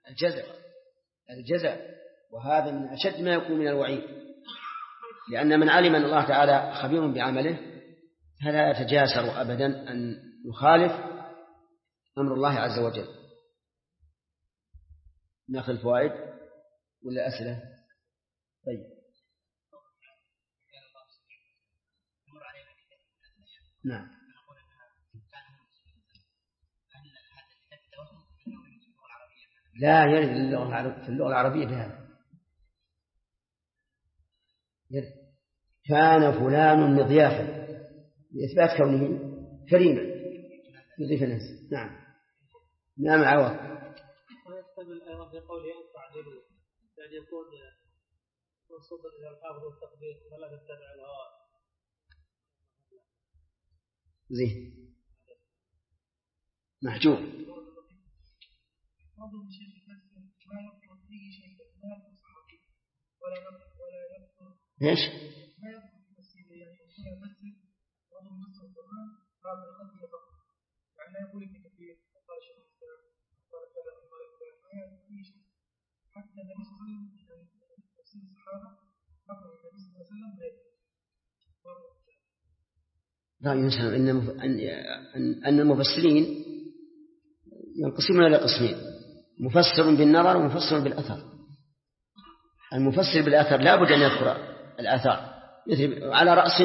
الجزاء، وهذا من أشد ما يكون من الوعيد، لأن من علم أن الله تعالى خبير بعمله فلا يتجاسر أبدا أن يخالف أمر الله عز وجل. نأخذ الفوائد ولا أسئلة؟ طيب نعم. لا يرد في اللغة العربية بهذا، كان فلان مضيافا لإثبات كونه كريما يضيف الناس. نعم. نعم عوض. ويحتمل أيضا في قوله أن تعدلوا، يعني يكون منصوبا إلى الحافظ والتقدير ولا تتبع الهوى. زين محجوب. ايش؟ لا ينسى أن المفسرين ينقسمون إلى قسمين: مفسر بالنظر ومفسر بالأثر. المفسر بالأثر لا بد أن يذكر الآثار، مثل على رأس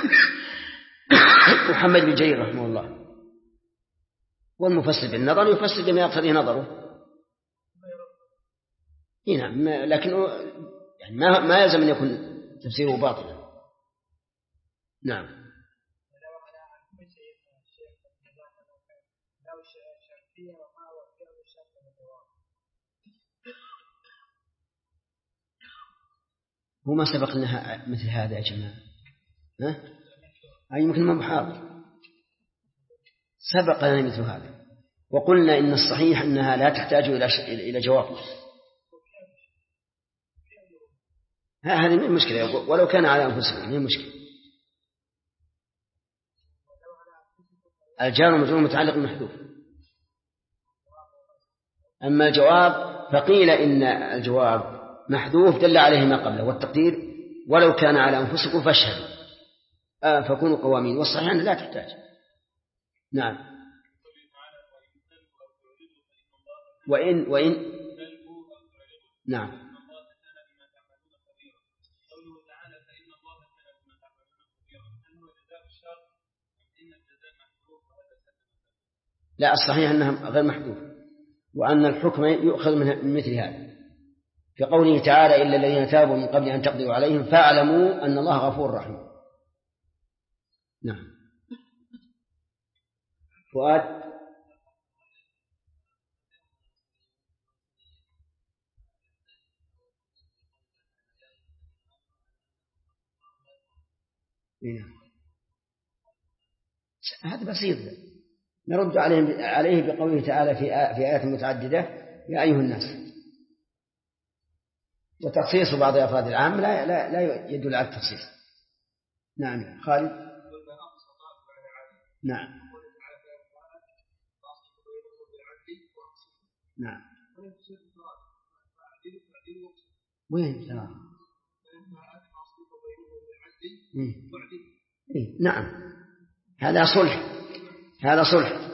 محمد بن جرير رحمه الله. والمفسر بالنظر يفسر بما يقتضي نظره. نعم، لكنه يعني ما يلزم أن يكون تفسيره باطلا. نعم. هو ما سبق لنا مثل هذا يا جماعة؟ أي ممكن ما محاضر سبق لنا مثل هذا، وقلنا إن الصحيح أنها لا تحتاج إلى جواب. هذه من المشكلة، ولو كان على أنفسهم من المشكلة. الجار والمجرور متعلق بالمحذوف. أما الجواب فقيل إن الجواب محذوف دل عليه ما قبله، والتقدير ولو كان على أنفسكم فاشهدوا فكونوا قوامين. والصحيح أنها لا تحتاج. نعم. وإن نعم. لا، الصحيح أنها غير محذوف، وأن الحكم يؤخذ من مثل هذا في قوله تعالى: إلا الذين تابوا من قبل أن تقدروا عليهم فاعلموا أن الله غفور رحيم. نعم. فؤاد. هذا بسيط، نرد عليه بقوله تعالى في آيات متعددة: يا أيها الناس. وتخصيص بعض أفراد العام لا يدل على التخصيص. نعم. خالد. نعم. نعم. وين ترى؟ نعم، هذا صلح.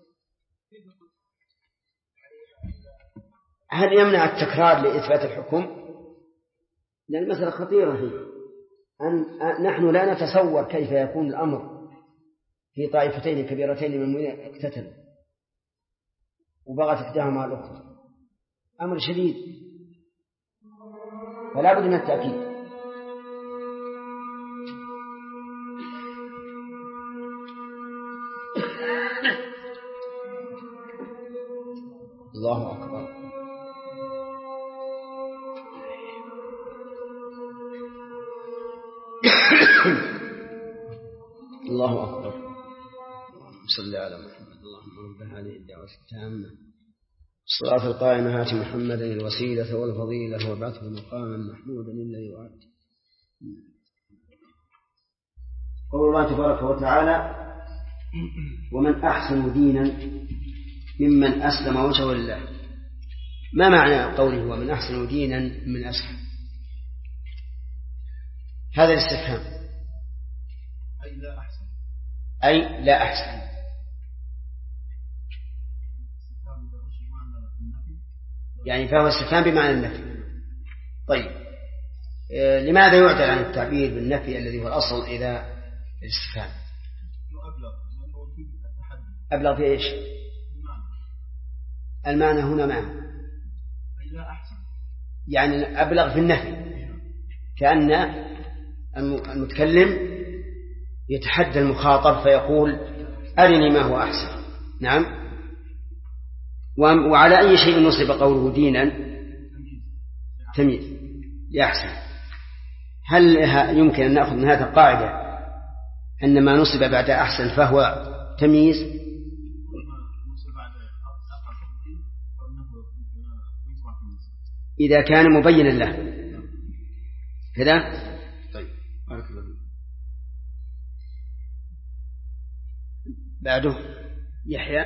هل يمنع التكرار لإثبات الحكم؟ لأن المسألة خطيرة فيه. نحن لا نتصور كيف يكون الأمر في طائفتين كبيرتين من المؤمنين اقتتلوا وبغت إحداهما على الأخرى، أمر شديد، فلا بد من التأكيد. الله أكبر. الله أكبر. صلى على محمد. اللهم رب هذه الدعوة التامة الصلاة القائمة هات محمدا الوسيلة والفضيلة وابعثه مقاما محمودا الذي وعدته. قول الله تبارك وتعالى: ومن أحسن دينا ممن أسلم وجهه لله ما معنى قوله ومن أحسن دينا من أسلم؟ هذا الاستفهام أي لا أحسن يعني فهو استفهام بمعنى النفي. طيب لماذا يعدل عن التعبير بالنفي الذي هو الأصل إذا الاستفهام أبلغ في إيش؟ المعنى هنا معنى يعني أبلغ في النفي، كأن المتكلم يتحدى المخاطب فيقول أرني ما هو أحسن. نعم. وعلى أي شيء نصب قوله دينا؟ تمييز لأحسن. هل يمكن أن نأخذ من هذا القاعدة أن ما نصب بعد أحسن فهو تمييز؟ إذا كان مبينا له كذا. طيب بعده يحيى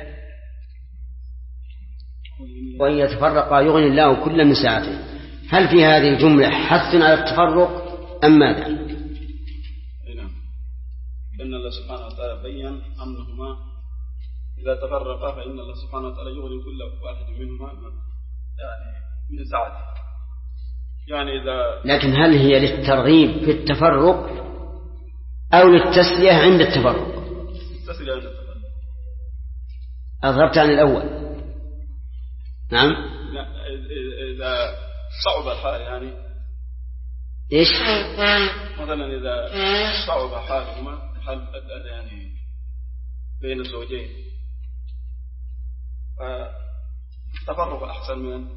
وإن يتفرقا يغني الله كلا من سعته. هل في هذه الجملة حث على التفرق أم ماذا؟ نعم، لأن الله سبحانه وتعالى بيّن أنهما إذا تفرقا فإن الله سبحانه وتعالى يغني كل واحد منهما يعني من سعته. يعني إذا لكن هل هي للترغيب في التفرق أو للتسلية عند التفرق؟ التسلية عند التفرق. أضربت عن الأول. نعم. إذا صعب الحال يعني إيش؟ مثلا إذا صعب حالهما حال يعني بين الزوجين فالتفرق أحسن من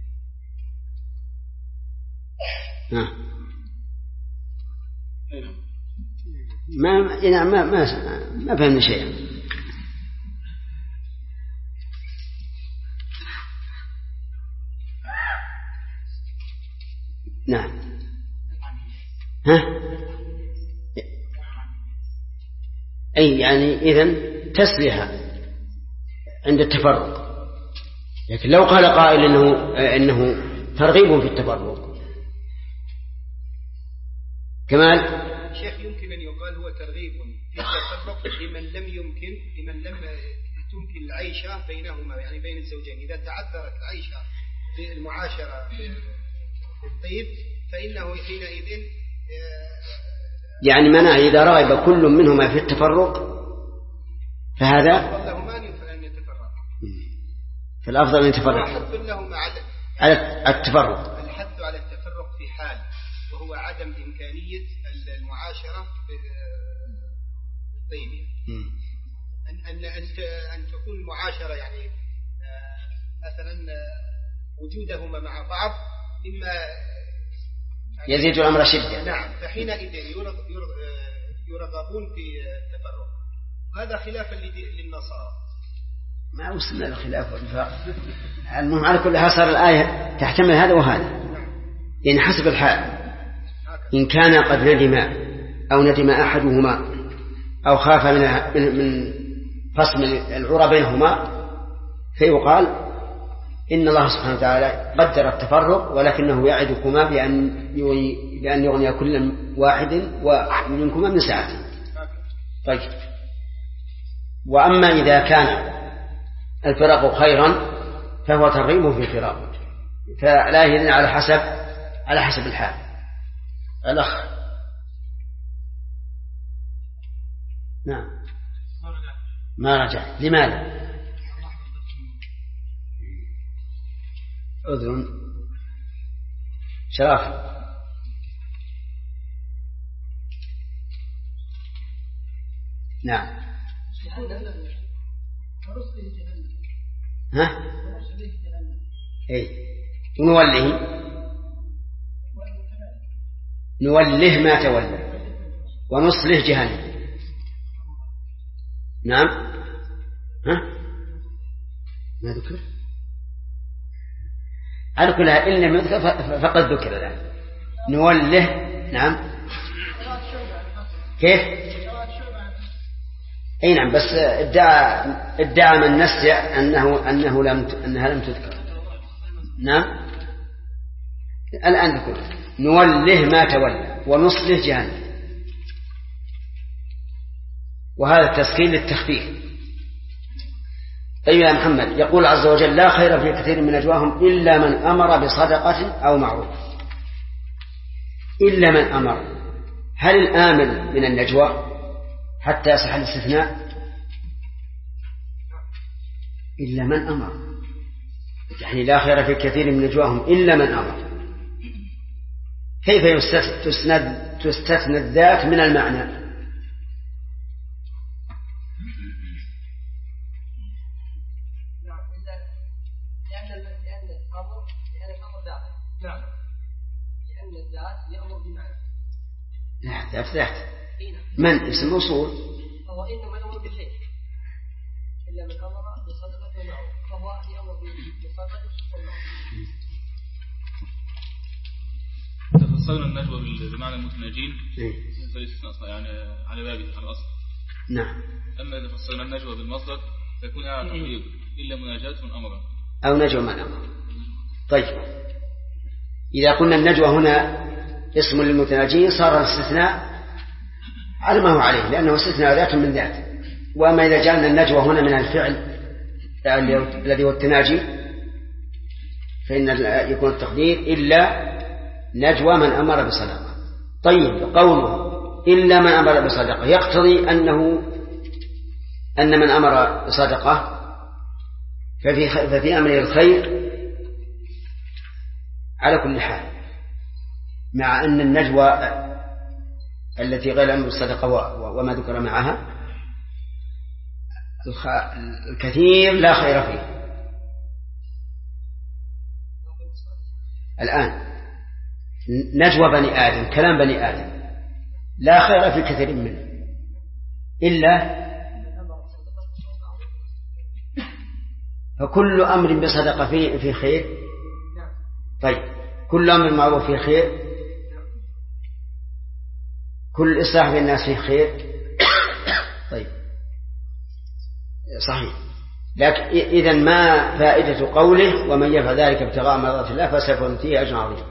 ما فهمنا شيئا. نعم. أي يعني إذن تسليها عند التفرق. لكن لو قال قائل إنه ترغيب في التفرق كمال شيخ يمكن أن يقال هو ترغيب في التفرق لمن لم تمكن العيشة بينهما يعني بين الزوجين. إذا تعذرت العيشة في المعاشرة في الطيب فإنه حينئذ يعني منع إذا رغب كل منهما في التفرق فهذا لهما أن يتفرق. فالأفضل أن يتفرق على التفرق. الحث على التفرق في حال وهو عدم إمكانية المعاشرة بالطيب. أن تكون المعاشرة يعني مثلا وجودهما مع بعض مما يزيد الأمر شدة. نعم. فحينئذ يرغبون في التفرق. هذا خلافا للنصارى. ما وصلنا للخلاف والنفاق. المهم على كل حال صار الآية تحتمل هذا وهذا يعني حسب الحال. إن كان قد ندم أحدهما أو خاف من فصل العرى بينهما فيقال إن الله سبحانه وتعالى قدر التفرق ولكنه يعدكما بأن يغني كل واحد ومنكما من سعته. طيب. وأما إذا كان الفراق خيرا فهو ترغيب في الفراق فلا يدل على حسب الحال. الأخ. نعم. ما رجع. لماذا؟ أذن شرف. نعم. ها؟ اي نوله ما تولى ونصله جهنم. نعم. ها؟ ما ذكر على كلها إن لم يذكر فقد ذكر الآن. نوله. نعم. كيف؟ أي نعم. بس ادعى من نسع أنها لم تذكر. نعم الآن نقول نوله ما تولى ونصله جهنم، وهذا التسكين للتخفيف. طيب يا محمد، يقول عز وجل لا خير في كثير من نجواهم إلا من أمر بصدقة أو معروف. إلا من أمر، هل الآمر من النجوى حتى يصح الاستثناء؟ إلا من أمر، يعني لا خير في كثير من نجواهم إلا من أمر. كيف تستثنى الذات من المعنى؟ لا من اسم موصول هو إنما يأمر بشيء إلا من أمر بصدقة ومعروف، فهو يأمر بصدقة ومعروف. تفصلنا النجوى بمعنى المتناجين يعني على بابه على الأصل. نعم. أما إذا فصلنا النجوى بالمصدر تكون على تحريض إلا مناجاة من أمر أو نجوى من أمر. طيب إذا قلنا النجوى هنا اسم للمتناجين صار الاستثناء على ما هو عليه، لأنه استثناء ذات من ذات. وأما إذا جعلنا النجوى هنا من الفعل الذي هو التناجي فإن يكون التقدير إلا نجوى من أمر بصدقة. طيب قوله إلا من أمر بصدقة يقتضي أن من أمر بصدقة ففي أمره الخير على كل حال، مع أن النجوى التي غير أمر الصدقة وما ذكر معها الكثير لا خير فيه. الآن نجوى بني آدم، كلام بني آدم لا خير في كثير منه إلا فكل أمر بصدقة في خير. طيب كل أمر معروف في خير، كل إصلاح بين الناس فيه خير. طيب صحيح، لكن إذن ما فائدة قوله ومن يفعل ذلك ابتغاء مرضات الله فسوف نؤتيه أجرا عظيما؟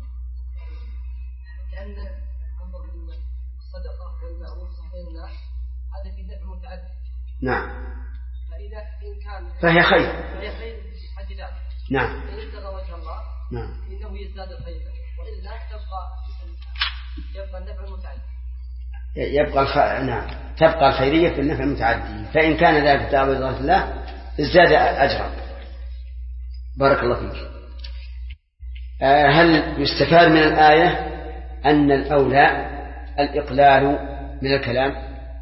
لأن أمر الصدقة والمعروف بين الناس هذا في نفع متعدد. نعم. فإذا إن كان فهي خير حد ذاته. نعم. إن ابتغى وجه الله نعم إنه يزداد خيرا، وإلا يبقى النفع المتعدي. نعم تبقى الخيرية في النفع المتعدي، فإن كان ذلك تعالى رضا الله ازداد أجرا. بارك الله فيك. هل يستفاد من الآية أن الأولى الإقلال من الكلام؟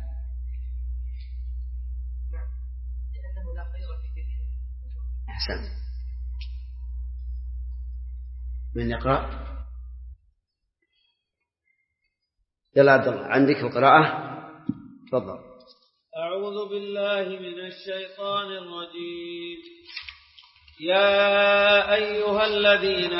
لأنه لا خير في كثير. أحسن. من يقرأ؟ يلا عبد الله عندك القراءة، تفضل. أعوذ بالله من الشيطان الرجيم. يا أيها الذين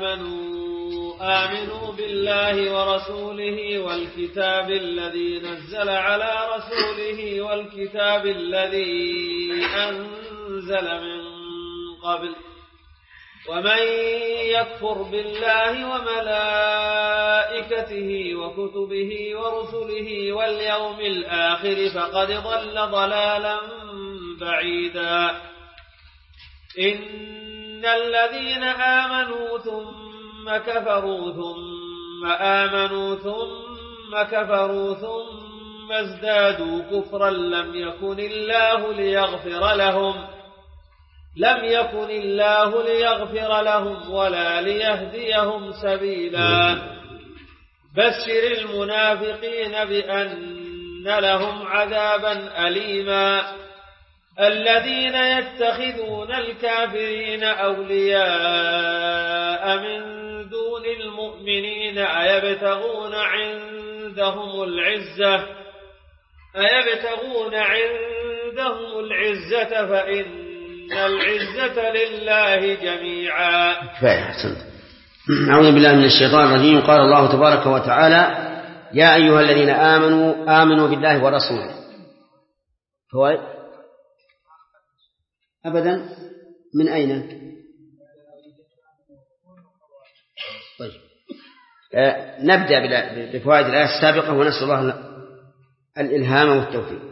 آمنوا بالله ورسوله والكتاب الذي نزل على رسوله والكتاب الذي أنزل من قبل، ومن يكفر بالله وملائكته وكتبه ورسله واليوم الآخر فقد ضل ضلالا بعيدا. إن الذين آمنوا ثم كفروا ثم آمنوا ثم كفروا ثم ازدادوا كفرا لم يكن الله ليغفر لهم ولا ليهديهم سبيلا. بشر المنافقين بأن لهم عذابا أليما. الذين يتخذون الكافرين أولياء من دون المؤمنين أيبتغون عندهم العزة فإن العزة لله جميعا. أعوذ بالله من الشيطان الرجيم. قال الله تبارك وتعالى يا أيها الذين آمنوا بالله ورسوله. أبدا من أين؟ نبدأ بفوائد الآية السابقة ونسأل الله الإلهام والتوفيق.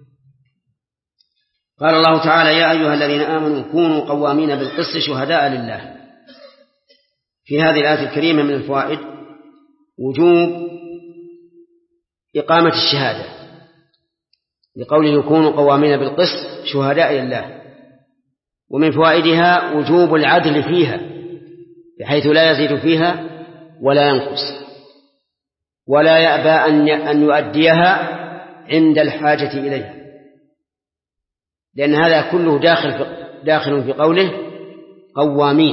قال الله تعالى: يا أيها الذين آمنوا كونوا قوامين بالقسط شهداء لله. في هذه الآية الكريمة من الفوائد وجوب إقامة الشهادة، لقوله كونوا قوامين بالقسط شهداء لله. ومن فوائدها وجوب العدل فيها، بحيث لا يزيد فيها ولا ينقص، ولا يأبى أن يؤديها عند الحاجة إليها، لأن هذا كله داخل في قوله قوامين.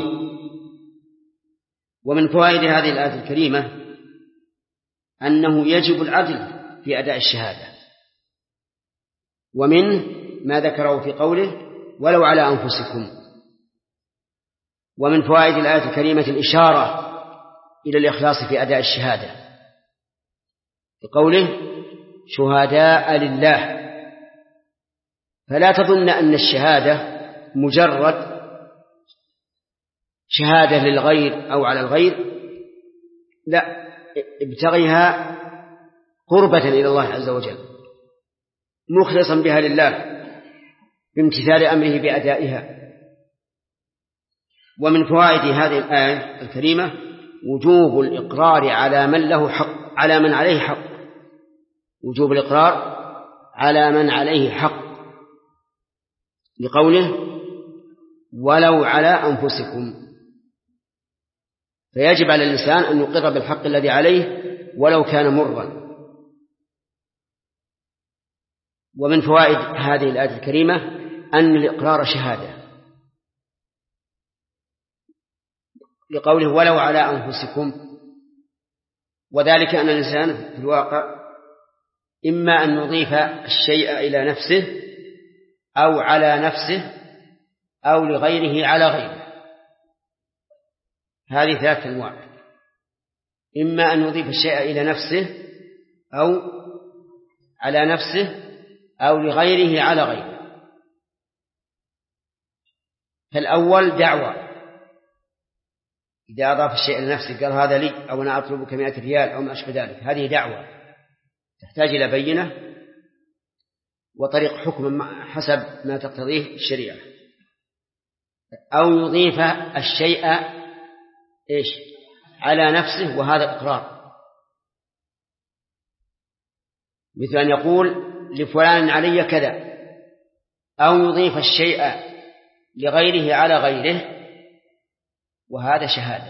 ومن فوائد هذه الآية الكريمة أنه يجب العدل في أداء الشهادة، ومن ما ذكره في قوله ولو على أنفسكم. ومن فوائد الآية الكريمة الإشارة إلى الإخلاص في أداء الشهادة، بقوله شهداء لله. فلا تظن أن الشهادة مجرد شهادة للغير أو على الغير، لا، ابتغيها قربة إلى الله عز وجل، مخلصا بها لله بامتثال أمره بأدائها. ومن فوائد هذه الآية الكريمة وجوب الإقرار على من له حق، على من عليه حق، وجوب الإقرار على من عليه حق، لقوله ولو على أنفسكم. فيجب على الإنسان أن يقر بالحق الذي عليه ولو كان مرا. ومن فوائد هذه الآية الكريمة أن الإقرار شهادة، لقوله ولو على أنفسكم، وذلك أن الإنسان في الواقع إما أن يضيف الشيء إلى نفسه أو على نفسه أو لغيره على غيره. هذه 3 أنواع: إما أن يضيف الشيء إلى نفسه أو على نفسه أو لغيره على غيره. فالأول دعوة، إذا أضاف الشيء إلى نفسه قال هذا لي أو أنا أطلبك 100 ريال أو ما أشبه ذلك، هذه دعوة تحتاج إلى بينة وطريق حكم حسب ما تقتضيه الشريعة. أو يضيف الشيء على نفسه، وهذا إقرار، مثل أن يقول لفلان علي كذا، أو يضيف الشيء لغيره على غيره، وهذا شهادة،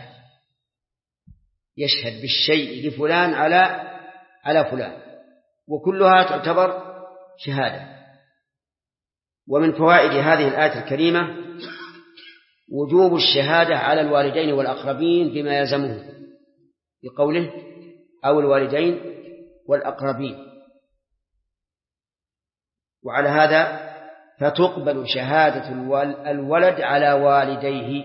يشهد بالشيء لفلان على فلان، وكلها تعتبر شهادة. ومن فوائد هذه الآية الكريمة وجوب الشهادة على الوالدين والأقربين بما يلزمه، بقوله أو الوالدين والأقربين. وعلى هذا فتقبل شهادة الولد على والديه.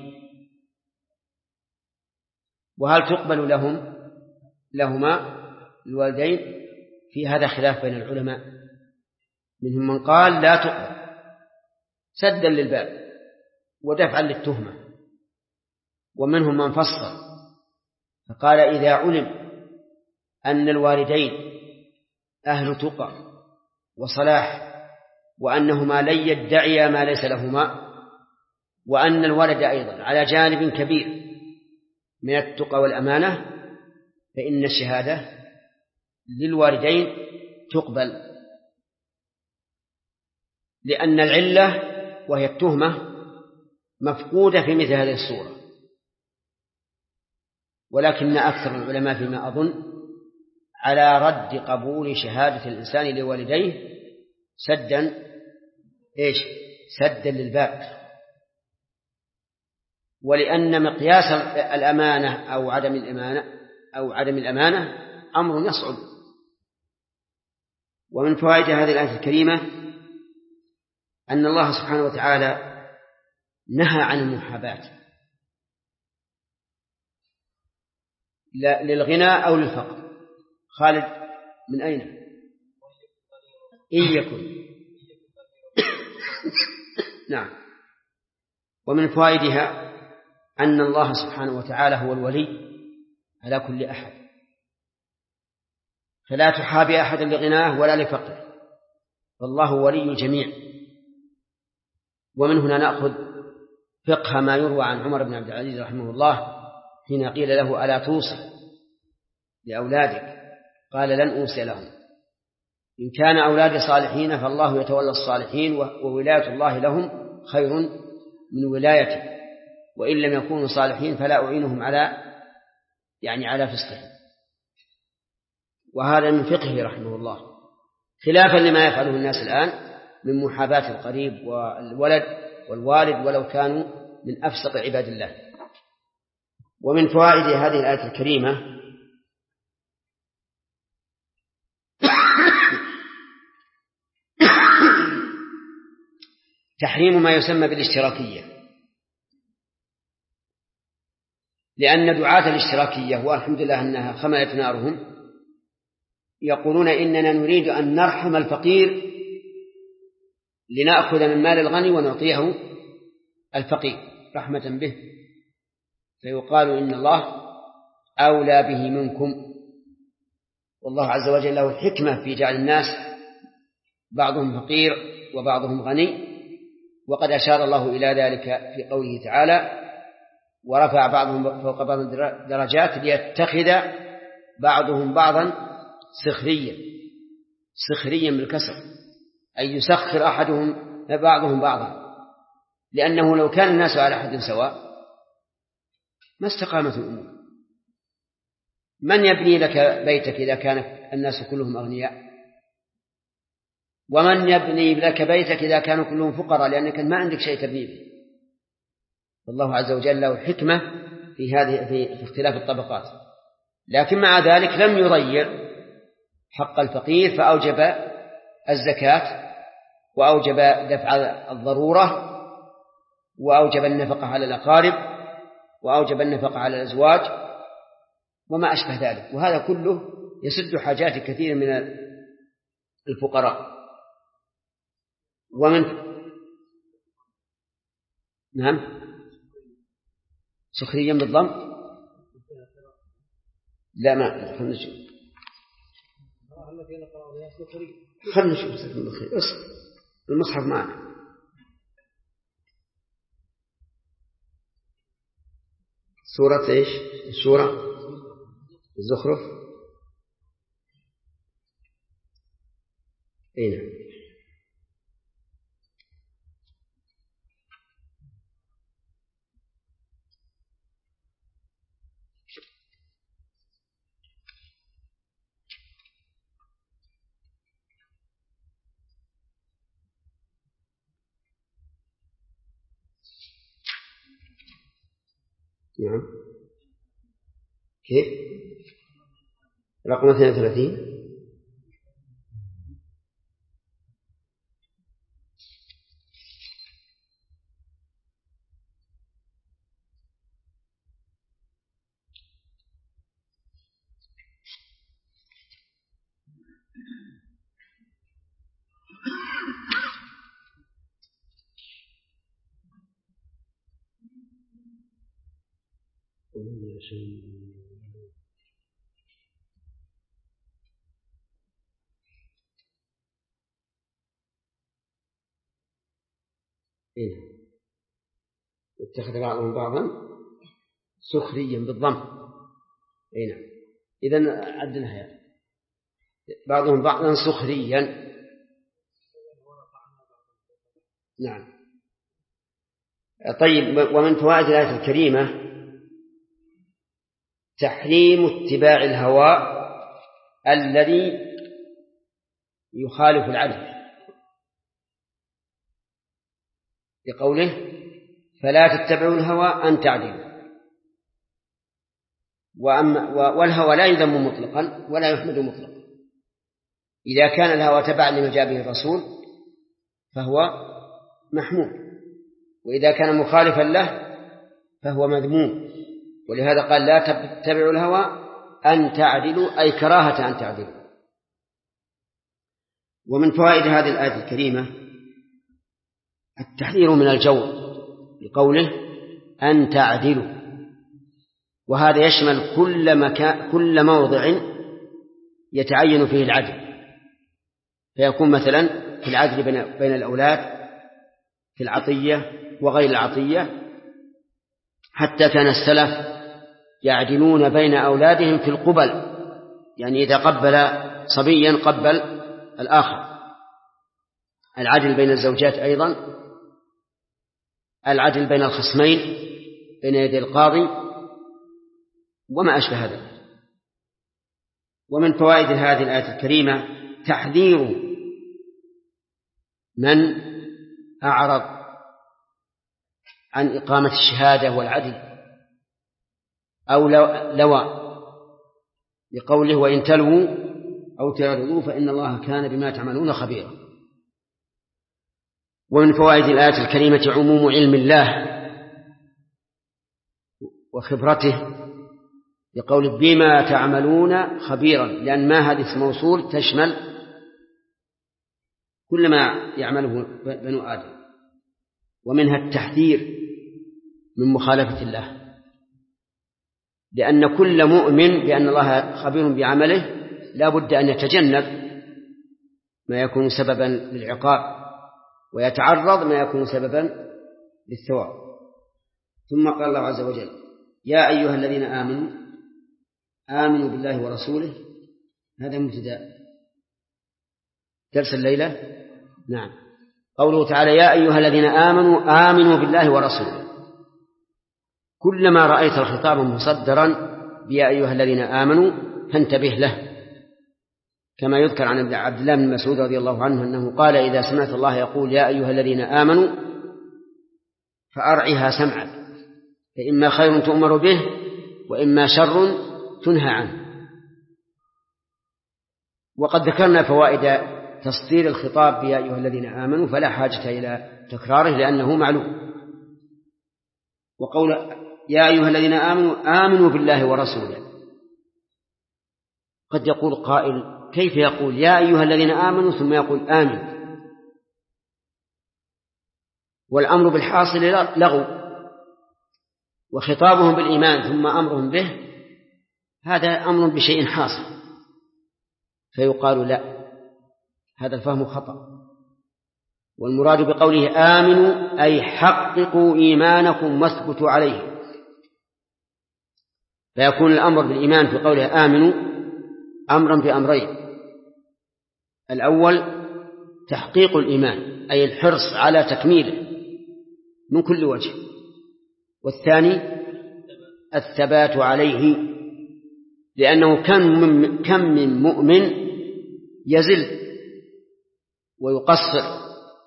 وهل تقبل لهما الوالدين؟ في هذا خلاف بين العلماء، منهم من قال لا تقبل سدا للباب ودفعا للتهمة، ومنهم من فصل فقال إذا علم أن الوالدين أهل تقى وصلاح، وأنهما لن يدعيا ما ليس لهما، وأن الولد أيضا على جانب كبير من التقى والأمانة، فإن الشهادة للوالدين تقبل، لأن العلة وهي التهمة مفقودة في مثل هذه الصورة. ولكن أكثر العلماء فيما أظن على رد قبول شهادة الإنسان لوالديه سدا للباب، ولأن مقياس الأمانة أو عدم الأمانة أمر يصعب. ومن فوائد هذه الآية الكريمة أن الله سبحانه وتعالى نهى عن المحاباة للغنى أو للفقر. خالد من أين؟ إن يكن نعم. ومن فوائدها أن الله سبحانه وتعالى هو الولي على كل أحد، فلا تحابي أحدا لغناه ولا لفقره، فالله ولي الجميع. ومن هنا نأخذ فقه ما يروى عن عمر بن عبد العزيز رحمه الله حين قيل له: ألا توصي لأولادك؟ قال: لن أوصي لهم، إن كان أولادي صالحين فالله يتولى الصالحين، وولاية الله لهم خير من ولايتي، وإن لم يكونوا صالحين فلا أعينهم على فسقهم. وهذا من فقهه رحمه الله، خلافا لما يفعله الناس الآن من محاباة القريب والولد والوالد ولو كانوا من أفسق عباد الله. ومن فوائد هذه الآية الكريمة تحريم ما يسمى بالاشتراكية، لأن دعاة الاشتراكية والحمد لله أنها خملت نارهم يقولون: إننا نريد أن نرحم الفقير لنأخذ من مال الغني ونعطيه الفقير رحمة به، فيقال إن الله أولى به منكم، والله عز وجل له الحكمة في جعل الناس بعضهم فقير وبعضهم غني، وقد أشار الله إلى ذلك في قوله تعالى: ورفع بعضهم فوق بعض درجات ليتخذ بعضهم بعضا سخريا بالكسر، أي يسخر أحدهم بعضهم بعضا، لأنه لو كان الناس على حد سواء ما استقامت الأمور. من يبني لك بيتك إذا كان الناس كلهم أغنياء؟ ومن يبني لك بيتك إذا كانوا كلهم فقراء، لأنك ما عندك شيء تبني به. والله عز وجل له الحكمة في اختلاف الطبقات، لكن مع ذلك لم يضيع حق الفقير، فأوجب الزكاة، وأوجب دفع الضرورة، وأوجب النفقة على الأقارب، وأوجب النفقة على الأزواج وما أشبه ذلك. وهذا كله يسد حاجات كثير من الفقراء. نعم، سخريا بالضم؟ لا، ما خلنا نشوف المصحف معنا. سورة إيش؟ السورة الزخرف. نعم. نعم، كيف؟ رقم 32. اتخذ بعضهم بعضا سخريا بالضم. نعم، إذن عدناها يعني. بعضهم بعضا سخريا. نعم. طيب، ومن فوائد الآية الكريمة تحريم اتباع الهوى الذي يخالف العدل، بقوله: فلا تتبعوا الهوى أن تعدلوا. والهوى لا يذم مطلقا ولا يحمد مطلقا. إذا كان الهوى تبعا لما جاء به الرسول فهو محمود، وإذا كان مخالفا له فهو مذموم. ولهذا قال: لا تتبعوا الهوى أن تعدلوا، أي كراهة أن تعدلوا. ومن فوائد هذه الآية الكريمة التحذير من الجور، بقوله: أن تعدلوا، وهذا يشمل كل موضع يتعين فيه العدل، فيكون مثلا في العدل بين الأولاد في العطية وغير العطية، حتى كان السلف يعدلون بين أولادهم في القبل، يعني إذا قبل صبيا قبل الآخر. العدل بين الزوجات أيضا، العدل بين الخصمين بين يدي القاضي وما أشبه ذلك. ومن فوائد هذه الآية الكريمة تحذير من أعرض عن إقامة الشهادة والعدل أو لوى، بقوله وإن تلووا أو تعرضوا فإن الله كان بما تعملون خبيرا. ومن فوائد الآية الكريمة عموم علم الله وخبرته، بقوله بما تعملون خبيرا، لأن ما هذه اسم موصول تشمل كل ما يعمله بنو آدم. ومنها التحذير من مخالفة الله، لأن كل مؤمن بأن الله خبير بعمله لا بد أن يتجنب ما يكون سببا للعقاب ويتعرض ما يكون سببا للثواب. ثم قال الله عز وجل يا أيها الذين آمنوا بالله ورسوله. هذا مبتدأ درس الليلة. نعم، قوله تعالى يا أيها الذين آمنوا بالله ورسوله، كلما رأيت الخطاب مصدرا بيا أيها الذين آمنوا فانتبه له، كما يذكر عن عبد الله بن مسعود رضي الله عنه أنه قال إذا سمعت الله يقول يا أيها الذين آمنوا فأرعها سمعك، فإما خير تؤمر به وإما شر تنهى عنه. وقد ذكرنا فوائد تصدير الخطاب يا أيها الذين آمنوا، فلا حاجة إلى تكراره لأنه معلوم. وقول يا أيها الذين آمنوا بالله ورسوله، قد يقول قائل كيف يقول يا أيها الذين آمنوا ثم يقول آمن؟ والأمر بالحاصل لغو، وخطابهم بالإيمان ثم أمرهم به هذا أمر بشيء حاصل، فيقال لا، هذا الفهم خطأ. والمراد بقوله آمنوا أي حققوا إيمانكم واثبتوا عليه، فيكون الأمر بالإيمان في قوله آمنوا أمرا بأمرين: الأول تحقيق الإيمان أي الحرص على تكميله من كل وجه، والثاني الثبات عليه، لأنه كم من مؤمن يزل ويقصر.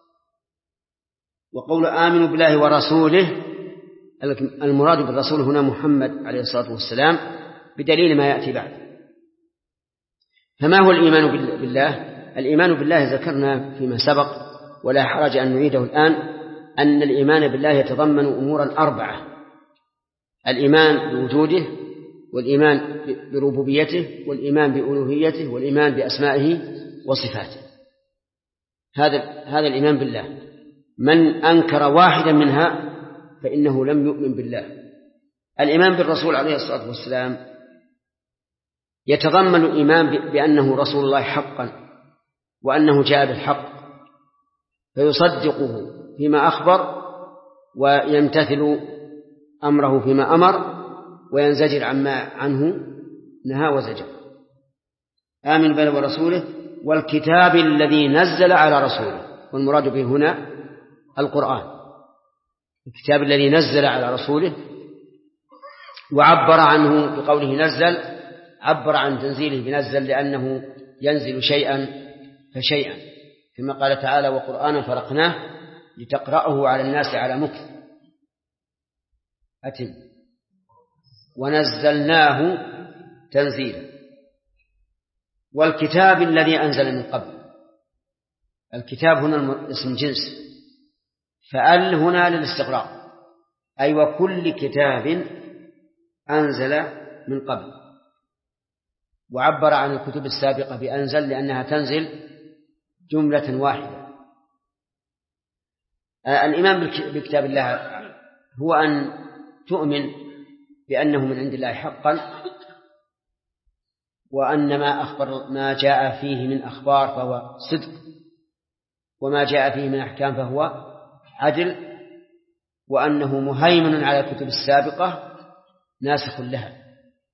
وقول آمنوا بالله ورسوله المراد بالرسول هنا محمد عليه الصلاة والسلام بدليل ما يأتي بعد. فما هو الإيمان بالله؟ الإيمان بالله ذكرنا فيما سبق ولا حرج أن نعيده الآن، أن الإيمان بالله يتضمن أمورا أربعة: الإيمان بوجوده، والإيمان بربوبيته، والإيمان بألوهيته، والإيمان بأسمائه وصفاته. هذا الإيمان بالله. من أنكر واحدا منها فإنه لم يؤمن بالله. الإيمان بالرسول عليه الصلاة والسلام يتضمن الإيمان بأنه رسول الله حقا، وأنه جاء بالحق، فيصدقه فيما أخبر ويمتثل أمره فيما أمر وينزجر عما عنه نهى وزجر. آمن بالله ورسوله والكتاب الذي نزل على رسوله، والمراد به هنا القرآن، الكتاب الذي نزل على رسوله. وعبر عنه بقوله نزل، عبر عن تنزيله بنزل لأنه ينزل شيئا فشيئا، كما قال تعالى وقرآنا فرقناه لتقرأه على الناس على مكث. أتم ونزلناه تنزيلا. والكتاب الذي أنزل من قبل، الكتاب هنا اسم جنس، فأل هنا للاستغراق، أي وكل كتاب أنزل من قبل. وعبر عن الكتب السابقة بأنزل لأنها تنزل جملة واحدة. الإيمان بكتاب الله هو أن تؤمن بأنه من عند الله حقا، وأن ما جاء فيه من أخبار فهو صدق، وما جاء فيه من أحكام فهو عدل، وأنه مهيمن على الكتب السابقة ناسخ لها.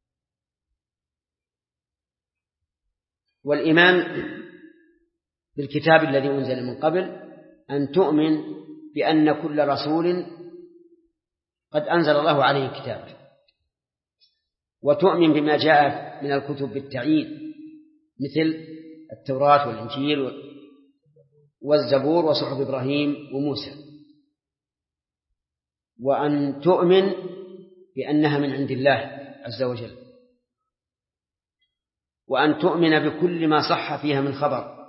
والإيمان بالكتاب الذي أنزل من قبل أن تؤمن بأن كل رسول قد أنزل الله عليه كتاب، وتؤمن بما جاء من الكتب بالتعيين مثل التوراة والإنجيل والزبور وصحف إبراهيم وموسى، وأن تؤمن بأنها من عند الله عز وجل، وأن تؤمن بكل ما صح فيها من خبر،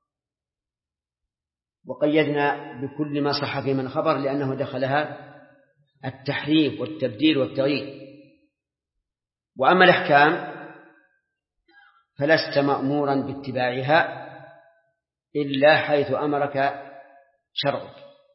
وقيدنا بكل ما صح فيه من خبر لأنه دخلها التحريف والتبديل والتغيير. وأما الأحكام فلست مأمورا باتباعها إلا حيث أمرك شرعك.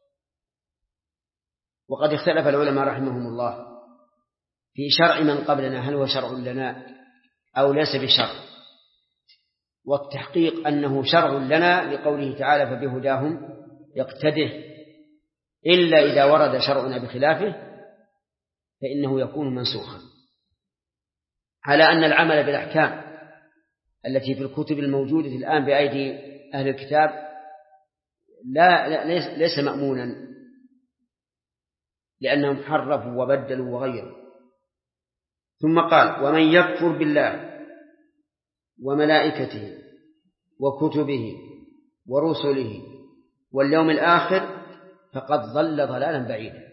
وقد اختلف العلماء رحمهم الله في شرع من قبلنا، هل هو شرع لنا أو ليس بشرع، والتحقيق أنه شرع لنا لقوله تعالى فبهداهم يقتده، إلا إذا ورد شرعنا بخلافه فإنه يكون منسوخا. على أن العمل بالأحكام التي في الكتب الموجودة الآن بأيدي أهل الكتاب ليس مأمونا، لأنهم حرفوا وبدلوا وغيروا. ثم قال ومن يكفر بالله وملائكته وكتبه ورسله واليوم الآخر فقد ضل ضلالا بعيدا.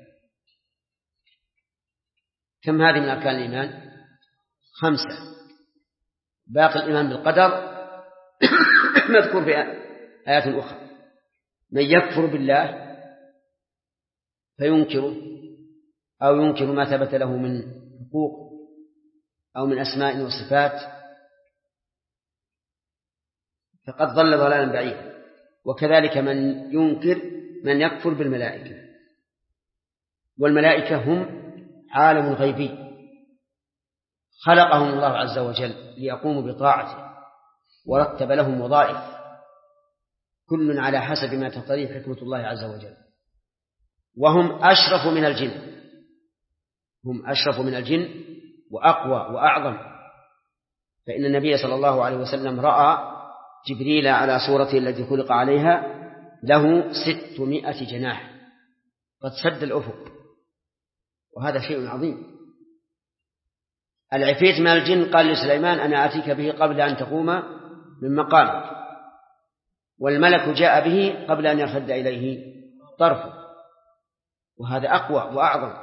كم هذه من أركان الإيمان؟ 5. باقي الإيمان بالقدر مذكور في آيات أخرى. من يكفر بالله فينكره أو ينكر ما ثبت له من حقوق أو من أسماء وصفات فقد ضل ضلالا بعيدا. وكذلك من يكفر بالملائكة، والملائكة هم عالم غيبي خلقهم الله عز وجل ليقوموا بطاعته، ورتب لهم وظائف كل على حسب ما تقتضيه حكمة الله عز وجل، وهم أشرف من الجن، هم أشرف من الجن وأقوى وأعظم. فإن النبي صلى الله عليه وسلم رأى جبريل على صورته التي خلق عليها له 600 جناح قد سد الأفق، وهذا شيء عظيم. العفريت من الجن قال لسليمان أنا آتيك به قبل أن تقوم من مقامك، والملك جاء به قبل أن يرتد إليه طرفه، وهذا أقوى وأعظم.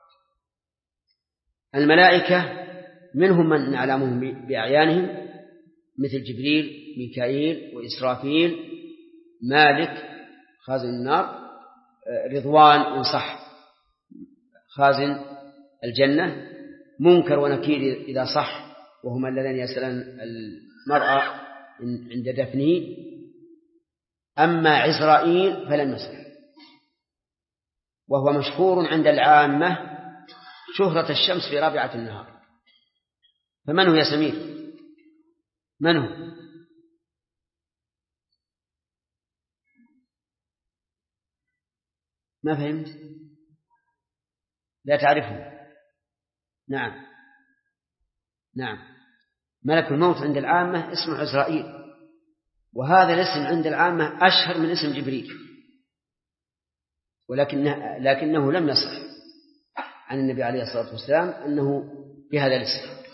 الملائكة منهم من نعلمهم بأعيانهم مثل جبريل ميكائيل وإسرافيل، مالك خازن النار، رضوان إن صح خازن الجنة، منكر ونكير إذا صح وهما الذين يسألن المرأة عند دفنه. أما عزرائيل فلم يسأل، وهو مشهور عند العامة شهرة الشمس في رابعة النهار. فمن هو يا سمير؟ من هو؟ ما فهمت؟ لا تعرفه؟ نعم ملك الموت عند العامة اسمه عزرائيل، وهذا الاسم عند العامة أشهر من اسم جبريل، لكنه لم يصح عن النبي عليه الصلاة والسلام أنه بهذا الاسم.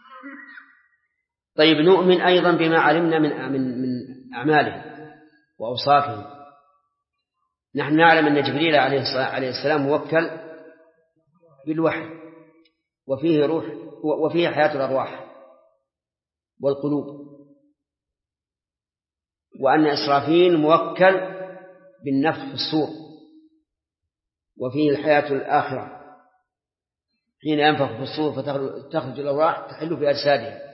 طيب نؤمن أيضا بما علمنا من أعماله وأوصافه. نحن نعلم أن جبريل عليه السلام موكل بالوحي، وفيه روح وفيه حياة الأرواح والقلوب، وأن إسرافيل موكل بالنفخ في الصور، وفيه الحياة الآخرة حين ينفخ في الصور فتخرج الأرواح تحل في أجسادهم.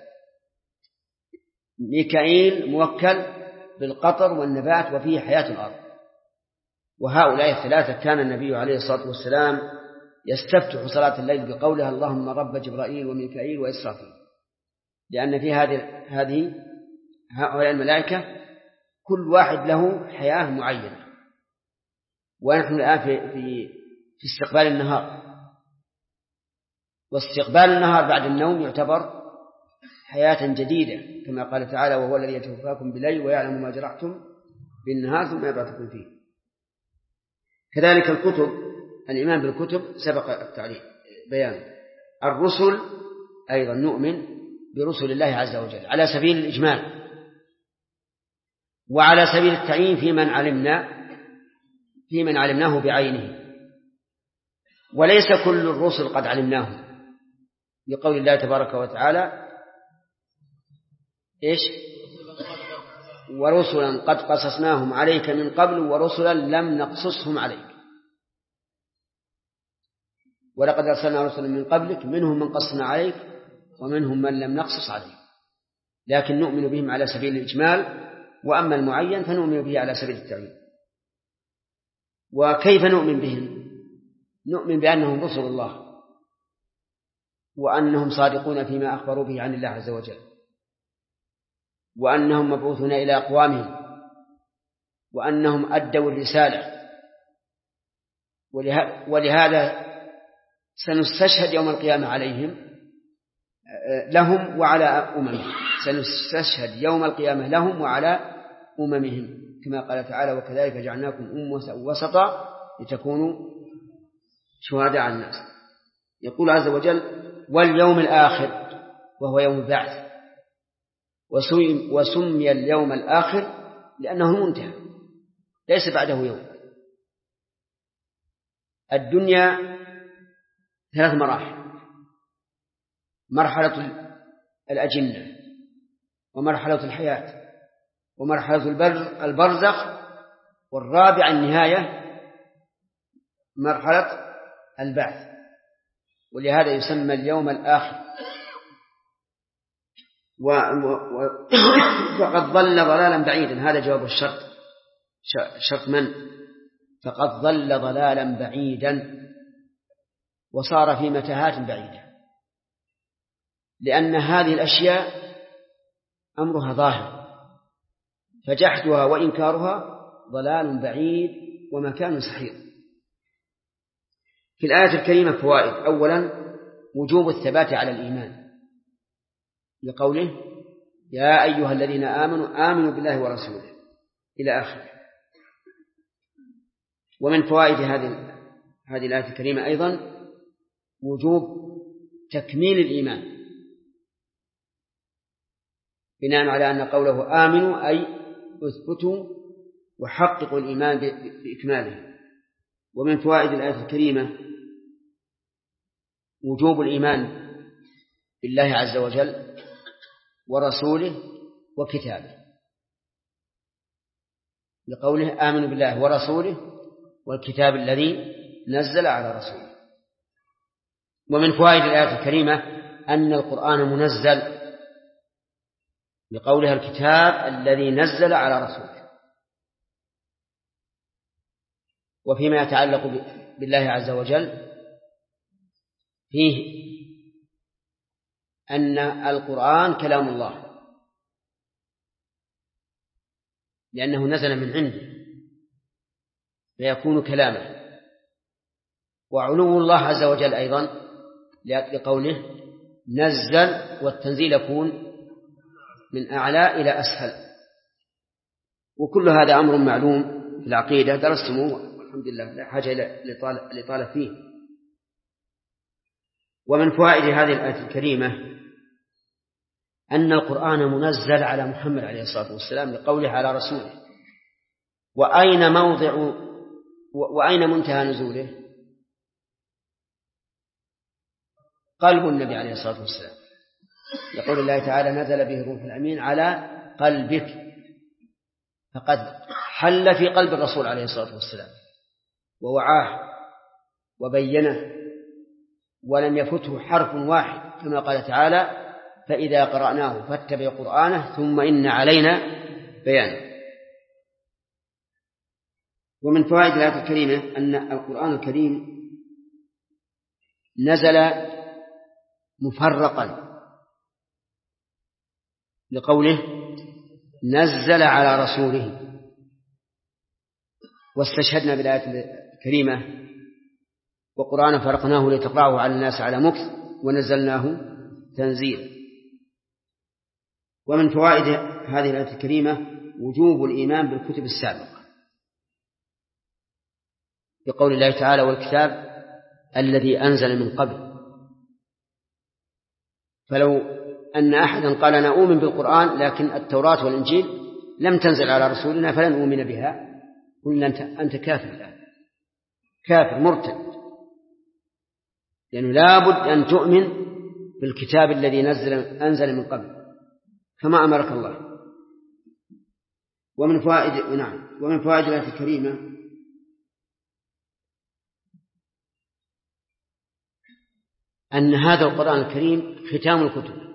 ميكائيل موكل بالقطر والنبات وفيه حياة الأرض. وهؤلاء الثلاثة كان النبي عليه الصلاة والسلام يستفتح صلاة الليل بقولها اللهم رب جبرائيل وميكائيل وإسرافيل. لأن في هؤلاء الملائكة كل واحد له حياة معينة، ونحن الآن في استقبال النهار، واستقبال النهار بعد النوم يعتبر حياة جديدة، كما قال تعالى: وهو الذي يتوفاكم بالليل ويعلم ما جرحتم بالنهار ثم يبعثكم فيه. كذلك الكتب، الإيمان بالكتب سبق التعليق بيان. الرسل أيضا نؤمن برسل الله عز وجل على سبيل الإجمال وعلى سبيل التعيين في من علمناه بعينه، وليس كل الرسل قد علمناهم، بقول الله تبارك وتعالى: إيش؟ ورسلا قد قصصناهم عليك من قبل ورسلا لم نقصصهم عليك. ولقد أرسلنا رسلا من قبلك منهم من قصصنا عليك ومنهم من لم نقصص عليك، لكن نؤمن بهم على سبيل الإجمال، وأما المعين فنؤمن به على سبيل التعيين. وكيف نؤمن بهم؟ نؤمن بأنهم رسل الله، وأنهم صادقون فيما أخبروا به عن الله عز وجل، وأنهم مبعوثون إلى أقوامهم، وأنهم أدوا الرسالة. ولهذا سنستشهد يوم القيامة عليهم لهم وعلى أممهم، سنستشهد يوم القيامة لهم وعلى أممهم، كما قال تعالى: وكذلك جعلناكم أمة وسطا لتكونوا شهداء على الناس. يقول عز وجل: واليوم الآخر، وهو يوم البعث، وسمي اليوم الآخر لأنه منتهى ليس بعده يوم. الدنيا 3 مراحل: مرحلة الأجنة، ومرحلة الحياة، ومرحلة البرزخ، والرابعة النهاية مرحلة البعث، ولهذا يسمى اليوم الآخر. فقد ضل ضلالا بعيدا، هذا جواب الشرط، شرط من؟ فقد ضل ضلالا بعيدا وصار في متاهات بعيدة، لأن هذه الأشياء أمرها ظاهر، فجحدها وإنكارها ضلال بعيد ومكان سحيق. في الآية الكريمة فوائد: أولا وجوب الثبات على الإيمان، لقوله: يا أيها الذين آمنوا بالله ورسوله إلى آخره. ومن فوائد هذه الآية الكريمة أيضا وجوب تكميل الإيمان، بناء على أن قوله آمنوا أي اثبتوا وحققوا الإيمان بإكماله. ومن فوائد الآية الكريمة وجوب الإيمان بالله عز وجل ورسوله وكتابه، لقوله: آمنوا بالله ورسوله والكتاب الذي نزل على رسوله. ومن فوائد الآية الكريمة أن القرآن منزل، لقولها: الكتاب الذي نزل على رسوله. وفيما يتعلق بالله عز وجل فيه أن القرآن كلام الله، لأنه نزل من عنده فيكون كلامه. وعلو الله عز وجل أيضا لقوله: نزل، والتنزيل يكون من أعلى إلى أسفل. وكل هذا أمر معلوم في العقيدة، درستموه والحمد لله، لا حاجة لطالب فيه. ومن فوائد هذه الآية الكريمة أن القرآن منزل على محمد عليه الصلاة والسلام، لقوله: على رسوله. وأين منتهى نزوله؟ قلب النبي عليه الصلاة والسلام، يقول الله تعالى: نزل به الروح الأمين على قلبك، فقد حل في قلب الرسول عليه الصلاة والسلام ووعاه وبينه، ولم يفته حرف واحد، كما قال تعالى: فإذا قرأناه فاتبع قرآنه ثم إن علينا بيانه. ومن فوائد الآية الكريمة أن القرآن الكريم نزل مفرقا، لقوله نزل على رسوله. واستشهدنا بالآية الكريمة وقرآن فرقناه لتقرأه على الناس على مكث ونزلناه تنزيلا. ومن فوائد هذه الآية الكريمة وجوب الإيمان بالكتب السابقة بقول الله تعالى والكتاب الذي أنزل من قبل. فلو أن أحدا قال أنا أؤمن بالقرآن لكن التوراة والإنجيل لم تنزل على رسولنا فلن أؤمن بها، قلنا أنت كافر الآن، كافر مرتد، لأنه لابد أن تؤمن بالكتاب الذي أنزل من قبل كما أمرك الله. ومن فوائد الآية الكريمة أن هذا القرآن الكريم ختام الكتب.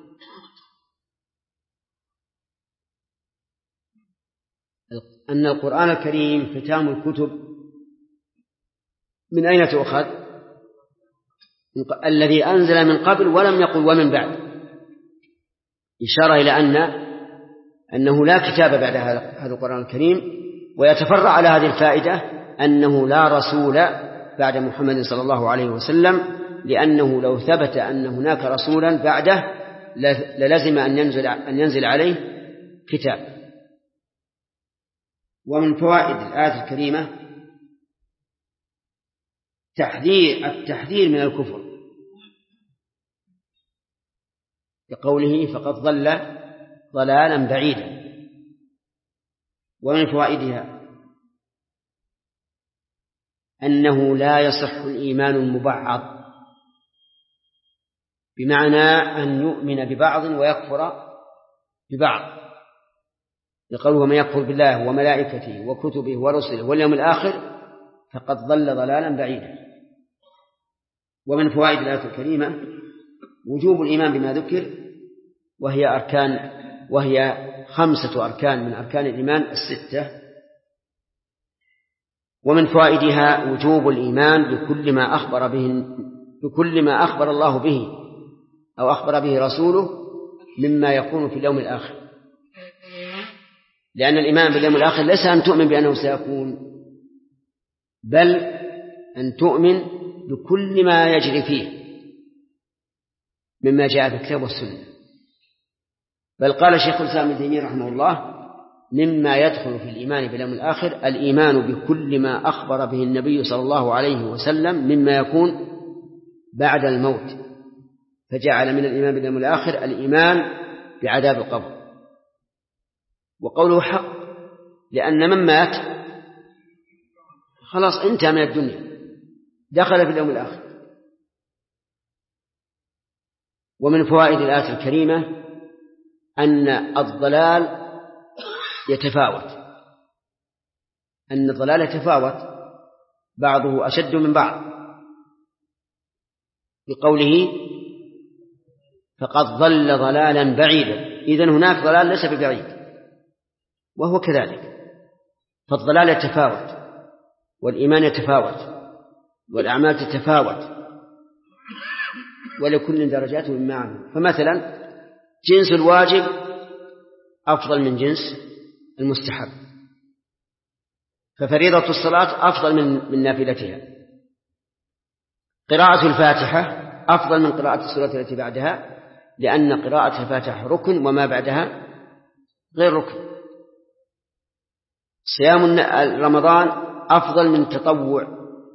أن القرآن الكريم ختام الكتب من أين تؤخذ؟ الذي أنزل من قبل ولم يقل ومن بعد، إشارة إلى أنه لا كتاب بعد هذا القرآن الكريم. ويتفرع على هذه الفائدة أنه لا رسول بعد محمد صلى الله عليه وسلم، لأنه لو ثبت أن هناك رسولا بعده للزم أن ينزل عليه كتاب. ومن فوائد الآية الكريمة التحذير من الكفر بقوله فقد ضل ضلالا بعيدا. ومن فوائدها أنه لا يصح الإيمان المبعض، بمعنى أن يؤمن ببعض ويكفر ببعض، لقوله من يكفر بالله وملائكته وكتبه ورسله واليوم الآخر فقد ضل ضلالا بعيدا. ومن فوائد الآية الكريمة وجوب الإيمان بما ذكر، وهي 5 أركان من أركان الإيمان 6. ومن فوائدها وجوب الإيمان بكل ما أخبر الله به أو أخبر به رسوله مما يكون في اليوم الآخر، لأن الإيمان باليوم الآخر ليس أن تؤمن بأنه سيكون، بل أن تؤمن بكل ما يجري فيه مما جاء في الكتاب والسنة. بل قال شيخ الإسلام ابن تيمية رحمه الله مما يدخل في الإيمان باليوم الآخر الإيمان بكل ما أخبر به النبي صلى الله عليه وسلم مما يكون بعد الموت، فجعل من الإيمان باليوم الآخر الإيمان بعذاب القبر. وقوله حق لأن من مات خلاص انتهى من الدنيا، دخل في اليوم الآخر. ومن فوائد الآية الكريمة أن الضلال يتفاوت، بعضه أشد من بعض، بقوله فقد ضل ضلالا بعيدا. إذن هناك ضلال ليس ببعيد، وهو كذلك. فالضلال يتفاوت، والإيمان يتفاوت، والأعمال تتفاوت، ولكل درجات مما عمل. فمثلا جنس الواجب أفضل من جنس المستحب، ففريضة الصلاة أفضل من نافلتها، قراءة الفاتحة أفضل من قراءة السورة التي بعدها، لأن قراءة الفاتحة ركن وما بعدها غير ركن. صيام رمضان أفضل من تطوع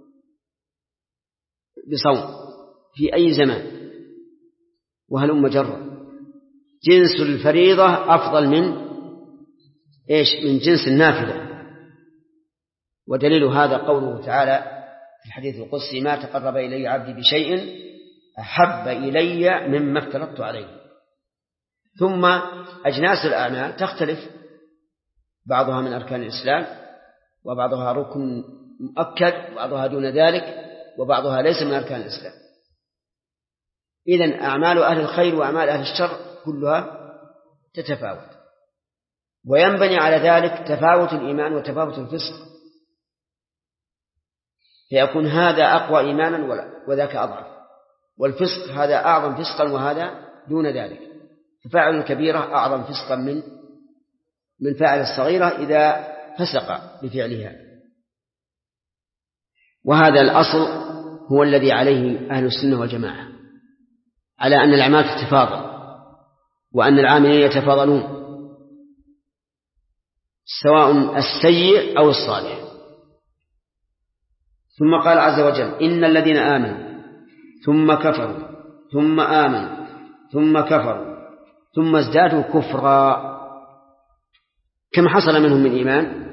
بصوم في أي زمان، وهلم جرا. جنس الفريضة أفضل من جنس النافلة. ودليل هذا قوله تعالى في الحديث القدسي ما تقرب إلي عبدي بشيء أحب إلي مما افترضت عليه. ثم أجناس الأعمال تختلف، بعضها من أركان الإسلام، وبعضها ركن مؤكد، وبعضها دون ذلك، وبعضها ليس من أركان الإسلام. إذن أعمال أهل الخير وأعمال أهل الشر كلها تتفاوت، وينبني على ذلك تفاوت الإيمان وتفاوت الفسق، فيكون هذا أقوى إيمانا وذاك أضعف، والفسق هذا أعظم فسقا وهذا دون ذلك. ففاعل الكبيرة أعظم فسقا من فاعل الصغيرة إذا فسق بفعلها. وهذا الأصل هو الذي عليه أهل السنة والجماعة، على أن الأعمال تتفاضل وأن العاملين يتفاضلون سواء السيء أو الصالح. ثم قال عز وجل إن الذين آمنوا ثم كفروا ثم آمنوا ثم كفروا ثم ازدادوا كفرا، كم حصل منهم من إيمان؟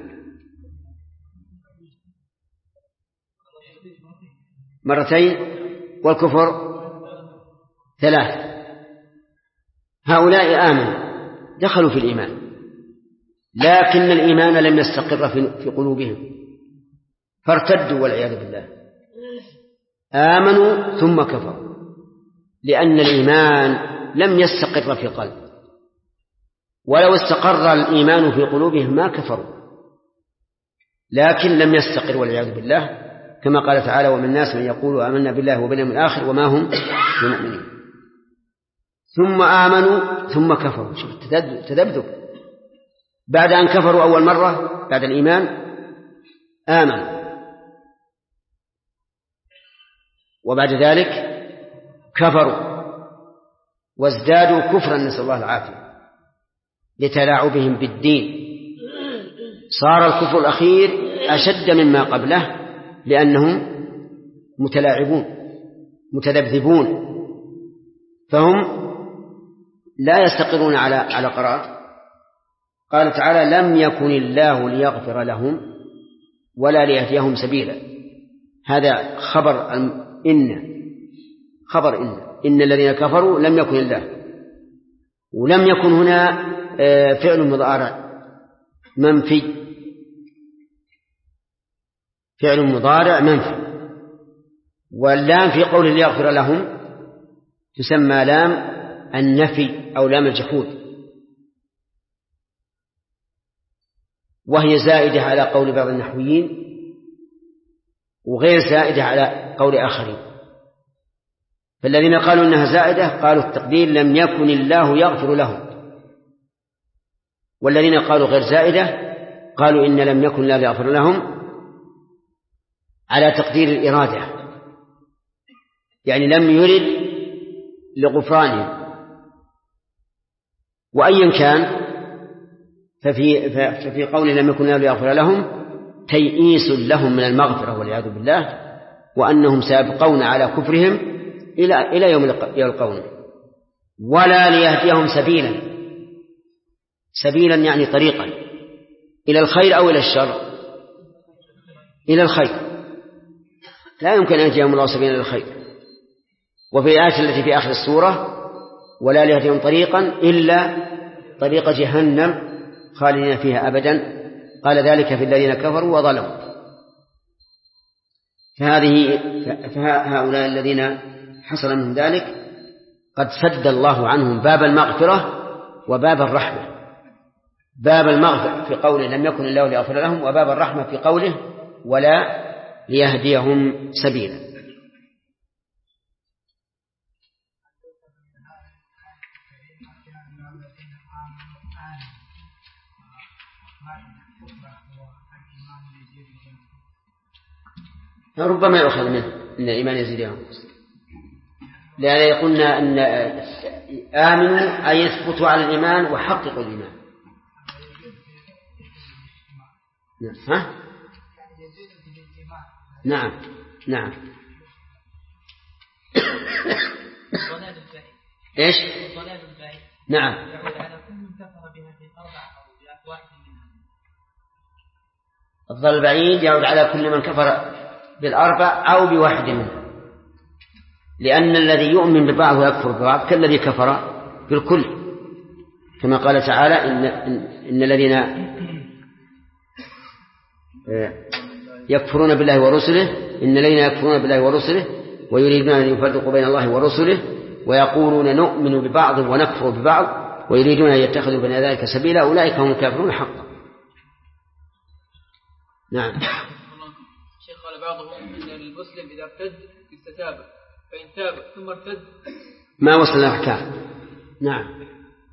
مرتين، والكفر 3. هؤلاء آمنوا دخلوا في الإيمان، لكن الإيمان لم يستقر في قلوبهم فارتدوا والعياذ بالله. آمنوا ثم كفروا، لأن الإيمان لم يستقر في قلب، ولو استقر الإيمان في قلوبهم ما كفروا، لكن لم يستقر والعياذ بالله، كما قال تعالى ومن الناس من يقول آمنا بالله وباليوم الآخر وما هم بمؤمنين. ثم آمنوا ثم كفروا، شوف تذبذب، بعد أن كفروا أول مرة بعد الإيمان آمنوا، وبعد ذلك كفروا وازدادوا كفرا، نسأل الله العافية، لتلاعبهم بالدين. صار الكفر الأخير أشد مما قبله، لأنهم متلاعبون متذبذبون، فهم لا يستقرون على قرار. قال تعالى لم يكن الله ليغفر لهم ولا ليهديهم سبيلا. هذا خبر إن الذين كفروا لم يكن الله، ولم يكن هنا فعل مضارع منفي، فعل مضارع منفي، واللام في قوله ليغفر لهم تسمى لام النفي أو لام الجحود، وهي زائدة على قول بعض النحويين وغير زائدة على قول آخرين. فالذين قالوا إنها زائدة قالوا التقدير لم يكن الله يغفر لهم، والذين قالوا غير زائدة قالوا إن لم يكن الله يغفر لهم على تقدير الإرادة، يعني لم يرد لغفرانهم. وأيا كان ففي قوله لم يكن الله يغفر لهم تيئيس لهم من المغفرة والعياذ بالله، وأنهم سيبقون على كفرهم إلى يوم يلقونه. ولا ليهديهم سبيلا يعني طريقا إلى الخير أو إلى الشر، إلى الخير، لا يمكن أن يهديهم الله سبيلا إلى الخير. وفي الآية التي في آخر السورة ولا ليهديهم طريقا إلا طريق جهنم خالدين فيها أبدا، قال ذلك في الذين كفروا وظلموا. فهؤلاء الذين حصل منهم ذلك قد سد الله عنهم باب المغفرة وباب الرحمة، باب المغفرة في قوله لم يكن الله ليغفر لهم، وباب الرحمة في قوله ولا ليهديهم سبيلا. ربما يؤخذ منه إن الإيمان يزيدهم، لأن يقولنا أن آمنوا أي يثبتوا على الإيمان وحققوا الإيمان. ها؟ نعم إيش؟ نعم. الضلال البعيد يعود على كل من كفر بالأربع أو بواحد منها، لأن الذي يؤمن ببعض ويكفر ببعض كالذي كفر بالكل، كما قال تعالى إن الذين يكفرون بالله ورسله إن الذين يكفرون بالله ورسله ويريدون أن يفرقوا بين الله ورسله ويقولون نؤمن ببعض ونكفر ببعض ويريدون أن يتخذوا بين ذلك سبيلا أولئك هم الكافرون حقا. نعم. الشيخ قال بعضهم أن المسلم إذا ارتد استتاب، فإن تاب ثم ارتد ما وصل الأحكام. نعم.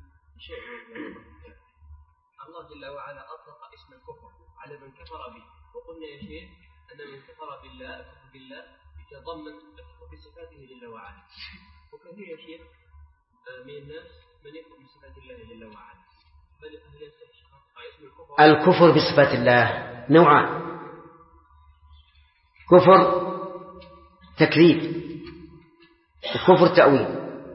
الكفر على من كفر به، وقلنا يا شيخ أن من كفر بالله الكفر بالله يتضمن الكفر بصفاته جل وعلا، وكثير يا شيخ من الناس من يكفر بصفات الله جل وعلا. الكفر بصفات الله نوعان: كفر تكذيب وكفر تأويل.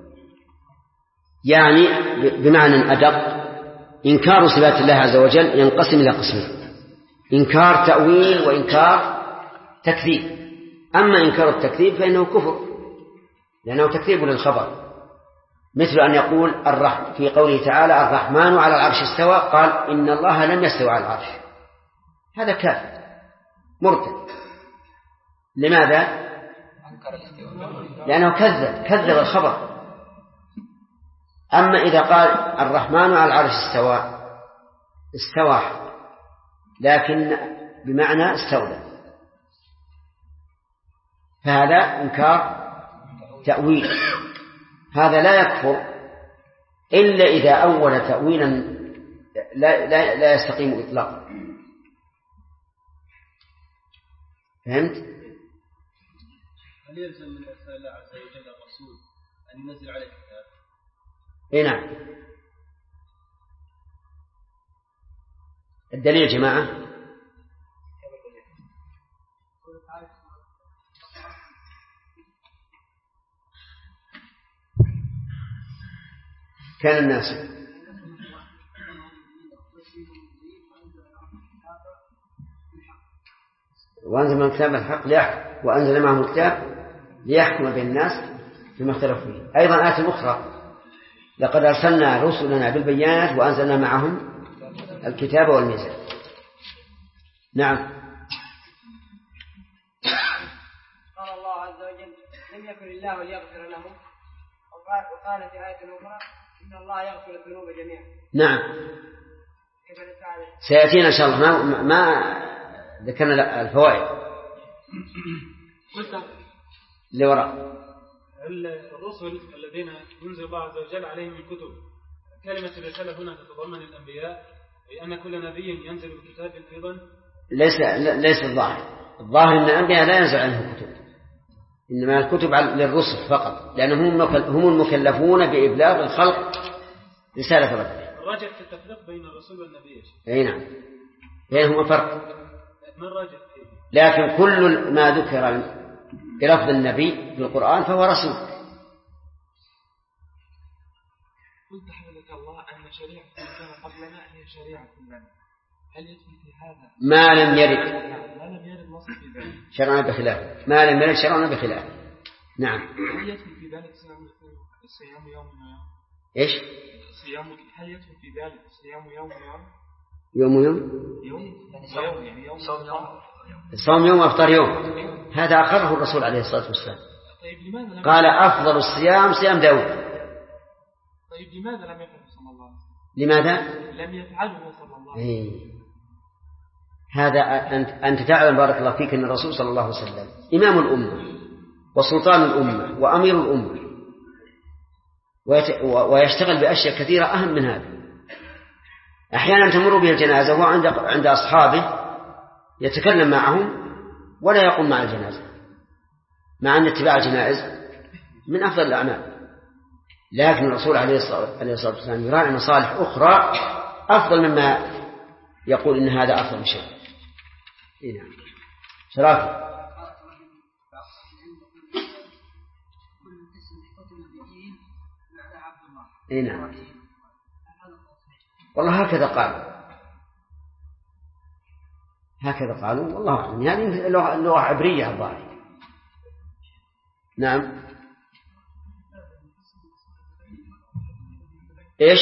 يعني بمعنى أدق إنكار صفات الله عز وجل ينقسم إلى قسمين: إنكار تأويل وإنكار تكذيب. أما إنكار التكذيب فإنه كفر لأنه تكذيب للخبر، مثل أن يقول في قوله تعالى الرحمن على العرش استوى، قال إن الله لم يستوى على العرش. هذا كافر مرتد. لماذا؟ لأنه كذب الخبر. أما إذا قال الرحمن على العرش استوى لكن بمعنى استولى، فهذا إنكار تأويل. هذا لا يكفر إلا إذا أول تأويلا لا يستقيم إطلاقا. فهمت؟ هل يلزم من أرسال الله عز وجل الرسول أن ينزل عليه كتاب؟ إيه نعم. الدليل يا جماعة كان الناس وأنزل من الكتاب الحق ليحكم وأنزل معهم الكتاب ليحكم بين الناس فيما اختلفوا فيه. أيضا آية أخرى: لقد أرسلنا رسلنا بالبينات وأنزلنا معهم الكتاب والميزان. نعم. قال الله عز وجل: لم يكن الله ليغفر لهم، وقال في آية أخرى: إن الله يغفر الذنوب جميعا. نعم. سيأتينا إن شاء الله ما ذكرنا الفوائد اللي وراء. الرسل الذين ينزل الله عز وجل عليهم الكتب، كلمة الرسالة هنا تتضمن الأنبياء، أي أن كل نبي ينزل بكتاب أيضا؟ ليس الظاهر أن الأنبياء لا ينزل عنهم كتب، إنما الكتب للرسل فقط، لأنهم هم المكلفون بإبلاغ الخلق رسالة ربهم. الراجح في التفريق بين الرسول والنبي. أي نعم، بينهما فرق. ما الراجح فيه؟ لكن كل ما ذكر بلفظ النبي في القرآن فهو رسول. قلت حفظك الله أن شريعة من كان قبلنا هي شريعة لنا، هل يدخل في هذا ما لم يرد نص في ذلك شرعنا بخلافه؟ ما لم يرد شرعنا بخلافه. نعم. هل يدخل في ذلك صيام يوم ويوم؟ إيش؟ هل يدخل في ذلك صيام يوم ويوم؟ صوم يوم وافطار يوم، هذا أقره الرسول عليه الصلاة والسلام. طيب قال أفضل الصيام صيام داود. طيب لماذا لم يفعله صلى الله عليه وسلم؟ لماذا لم يفعله صلى الله عليه وسلم؟ هذا أنت تعلم بارك الله فيك أن الرسول صلى الله عليه وسلم إمام الأمة وسلطان الأمة وأمير الأمة، ويشتغل بأشياء كثيرة أهم من هذا. أحيانا تمر به الجنازة وهو عند أصحابه يتكلم معهم ولا يقوم مع الجنازة، مع أن اتباع الجنائز من أفضل الأعمال. لكن الرسول عليه الصلاة والسلام يراعي مصالح أخرى أفضل مما يقول إن هذا أفضل شيء. نعم. شرافي. نعم. والله هكذا قالوا والله أعلم. يعني اللغة عبرية الظاهر. نعم. إيش؟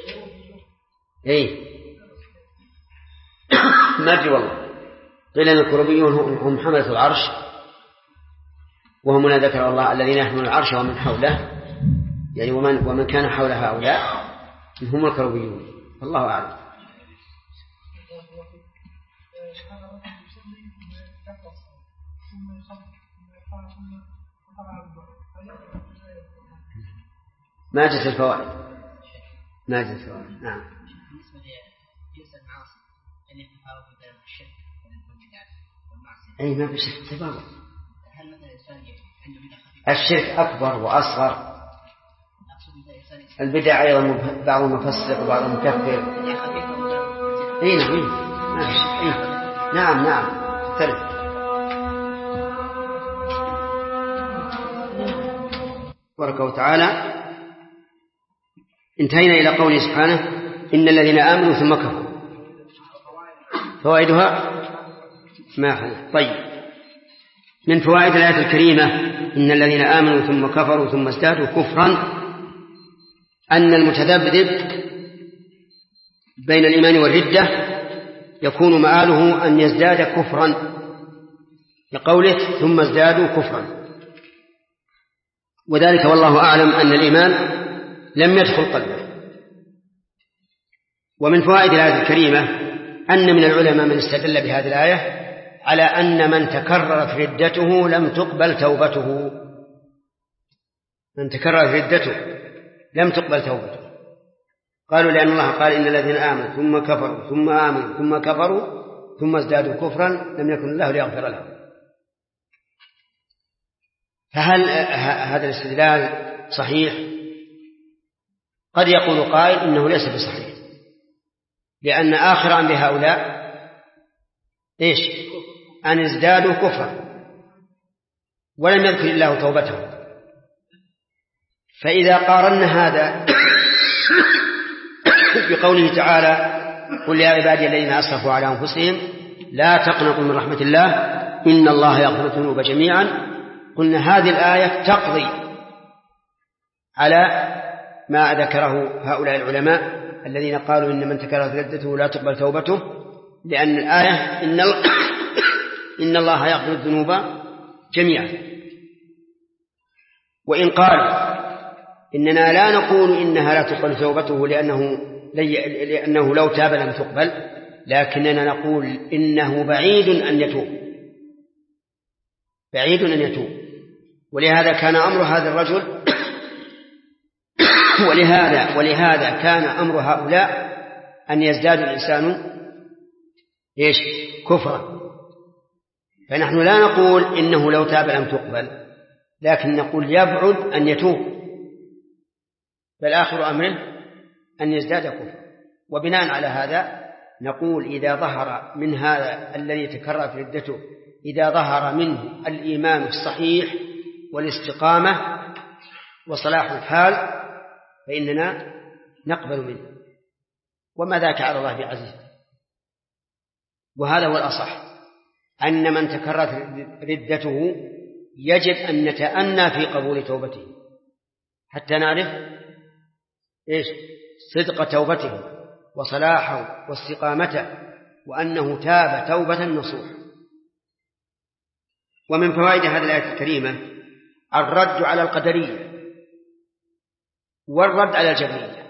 ما أدري والله. قيل أن الكروبيون هم حملة العرش، وهم من ذكر الله الذين يحملون العرش ومن حوله، يعني ومن كان حول هؤلاء هم الكروبيون. الله أعلم. ما جت الفوائد. نعم. بالنسبة لجنس المعاصي أن يتفاوت بين الشرك والبدعة والمعصية. أي ما في شرك تفاوت. هل مثلا الإنسان عنده بدعة الشرك أكبر وأصغر. البدع أيضا بعضهم مفسق وبعضهم مكفر. أي نعم ما في شرك. نعم تختلف. تبارك وتعالى. انتهينا إلى قوله سبحانه إن الذين آمنوا ثم كفروا. فوائدها ما حدث. طيب، من فوائد الآية الكريمة إن الذين آمنوا ثم كفروا ثم ازدادوا كفرا أن المتذبذب بين الإيمان والردة يكون مآله أن يزداد كفرا، لقوله ثم ازدادوا كفرا، وذلك والله أعلم أن الإيمان لم يدخل قلبه. ومن فوائد الآية الكريمة أن من العلماء من استدل بهذه الآية على أن من تكررت ردته لم تقبل توبته. من تكررت ردته لم تقبل توبته. قالوا لأن الله قال إن الذين آمنوا ثم كفروا ثم آمنوا ثم كفروا ثم ازدادوا كفرا لم يكن الله ليغفر لهم. فهل هذا الاستدلال صحيح؟ قد يقول قائل إنه ليس بصحيح، لأن آخر أمر هؤلاء إيش؟ أن ازدادوا كفرا ولم يذكر الله توبتهم. فإذا قارنا هذا بقوله تعالى قل يا عبادي الذين أسرفوا على أنفسهم لا تقنطوا من رحمة الله إن الله يغفر الذنوب جميعا، قلنا هذه الآية تقضي على ما ذكره هؤلاء العلماء الذين قالوا إن من تكررت ردته لا تقبل توبته، لأن الآية إن الله يغفر الذنوب جميعا. وإن قال إننا لا نقول إنها لا تقبل توبته لأنه لو تاب لم تقبل، لكننا نقول إنه بعيد أن يتوب، ولهذا كان أمر هذا الرجل ولهذا كان أمر هؤلاء أن يزداد الإنسان إيش؟ كفرا. فنحن لا نقول إنه لو تاب لم تقبل، لكن نقول يبعد أن يتوب، بل آخر أمره أن يزداد كفرا. وبناء على هذا نقول إذا ظهر من هذا الذي تكررت ردته إذا ظهر منه الإيمان الصحيح والاستقامة وصلاح الحال فإننا نقبل منه، وما ذاك على الله بعزيز. وهذا هو الأصح، أن من تكررت ردته يجب أن نتأنى في قبول توبته حتى نعرف إيش؟ صدق توبته وصلاحه واستقامته، وأنه تاب توبة نصوح. ومن فوائد هذه الآية الكريمة الرد على القدرية والرد على الجبرية.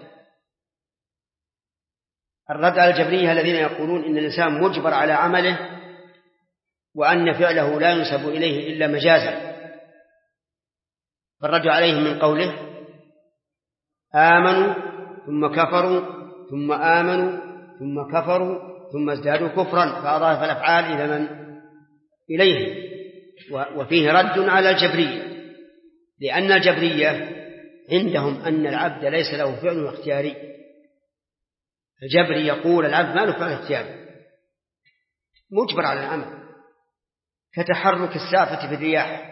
الرد على الجبرية الذين يقولون إن الإنسان مجبر على عمله وأن فعله لا ينسب إليه إلا مجازا، فالرد عليهم من قوله آمنوا ثم كفروا ثم آمنوا ثم كفروا ثم ازدادوا كفرا، فأضاف الأفعال إلى من إليه. وفيه رد على الجبرية، لأن الجبرية عندهم أن العبد ليس له فعل اختياري. الجبري يقول العبد ما له فعل اختياري، مجبر على العمل، كتحرك السافة في الرياح.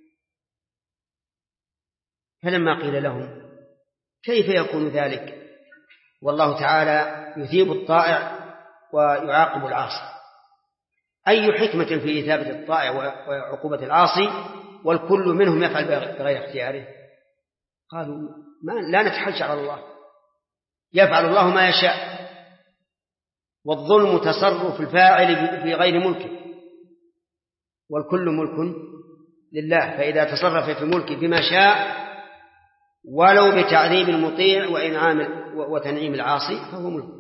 فلما قيل لهم كيف يكون ذلك والله تعالى يثيب الطائع ويعاقب العاصي، أي حكمة في إثابة الطائع وعقوبة العاصي والكل منهم يفعل بغير اختياره؟ قالوا لا نتحجر على الله، يفعل الله ما يشاء، والظلم تصرف الفاعل في غير ملكه، والكل ملك لله، فإذا تصرف في ملكه بما شاء ولو بتعذيب المطيع وإنعام وتنعيم العاصي فهو ملك.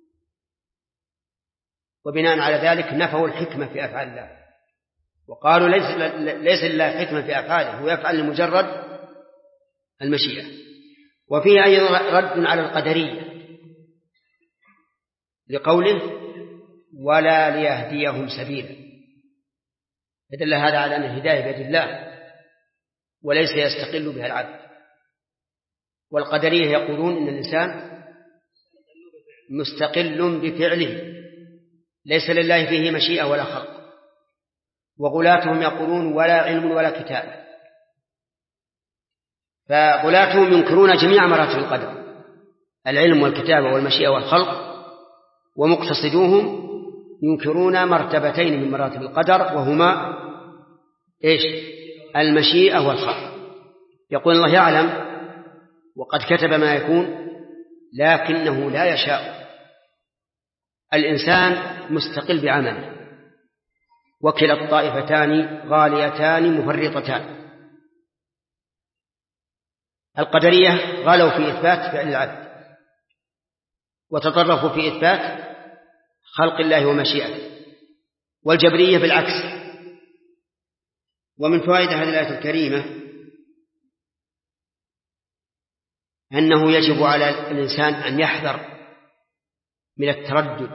وبناء على ذلك نفوا الحكمة في أفعال الله، وقالوا ليس لله حكمة في أفعاله، هو يفعل لمجرد المشيئة. وفيه أيضا رد على القدرية لقوله ولا ليهديهم سبيلا. فدل هذا على أن الهداية بيد الله وليس يستقل بها العبد. والقدرية يقولون إن الإنسان مستقل بفعله ليس لله فيه مشيئة ولا خلق. وغلاتهم يقولون ولا علم ولا كتاب. فغلاتهم ينكرون جميع مراتب القدر، العلم والكتابة والمشيئة والخلق، ومقتصدوهم ينكرون مرتبتين من مراتب القدر وهما إيش؟ المشيئة والخلق. يقول الله يعلم وقد كتب ما يكون لكنه لا يشاء. الإنسان مستقل بعمله، وكلا الطائفتان غاليتان مفرطتان. القدرية غالوا في إثبات فعل العبد وتطرفوا في إثبات خلق الله ومشيئته، والجبرية بالعكس. ومن فوائد هذه الآية الكريمة أنه يجب على الإنسان أن يحذر من التردد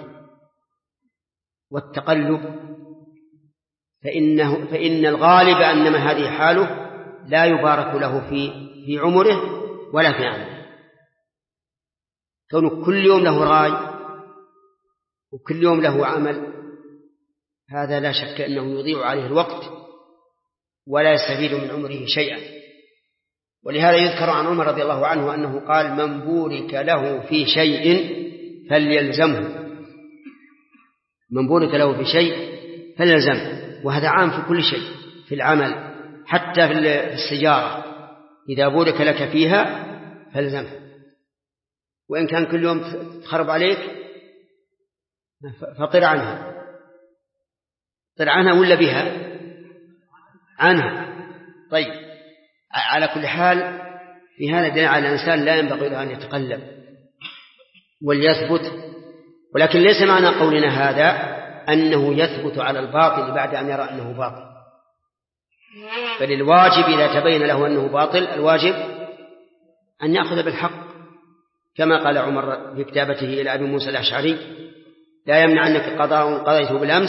والتقلب، فإن الغالب أنما هذه حاله لا يبارك له في عمره ولا في عمله. كونه كل يوم له راي وكل يوم له عمل، هذا لا شك أنه يضيع عليه الوقت ولا يستفيد من عمره شيئا. ولهذا يذكر عن عمر رضي الله عنه أنه قال: من بورك له في شيء فليلزمه. من بورك له في شيء فليلزمه. وهذا عام في كل شيء، في العمل حتى في السيارة، إذا بورك لك فيها فلزمها. وإن كان كل يوم تخرب عليك فطر عنها، طر عنها ولا بها عنها. طيب، على كل حال في هذا دليل على الإنسان لا ينبغي له أن يتقلب وليثبت. ولكن ليس معنى قولنا هذا أنه يثبت على الباطل بعد أن يرى أنه باطل، بل الواجب إذا تبين له أنه باطل الواجب أن يأخذ بالحق، كما قال عمر في كتابته إلى أبي موسى الأشعري: لا يمنعنك قضاء قضيته بالأمس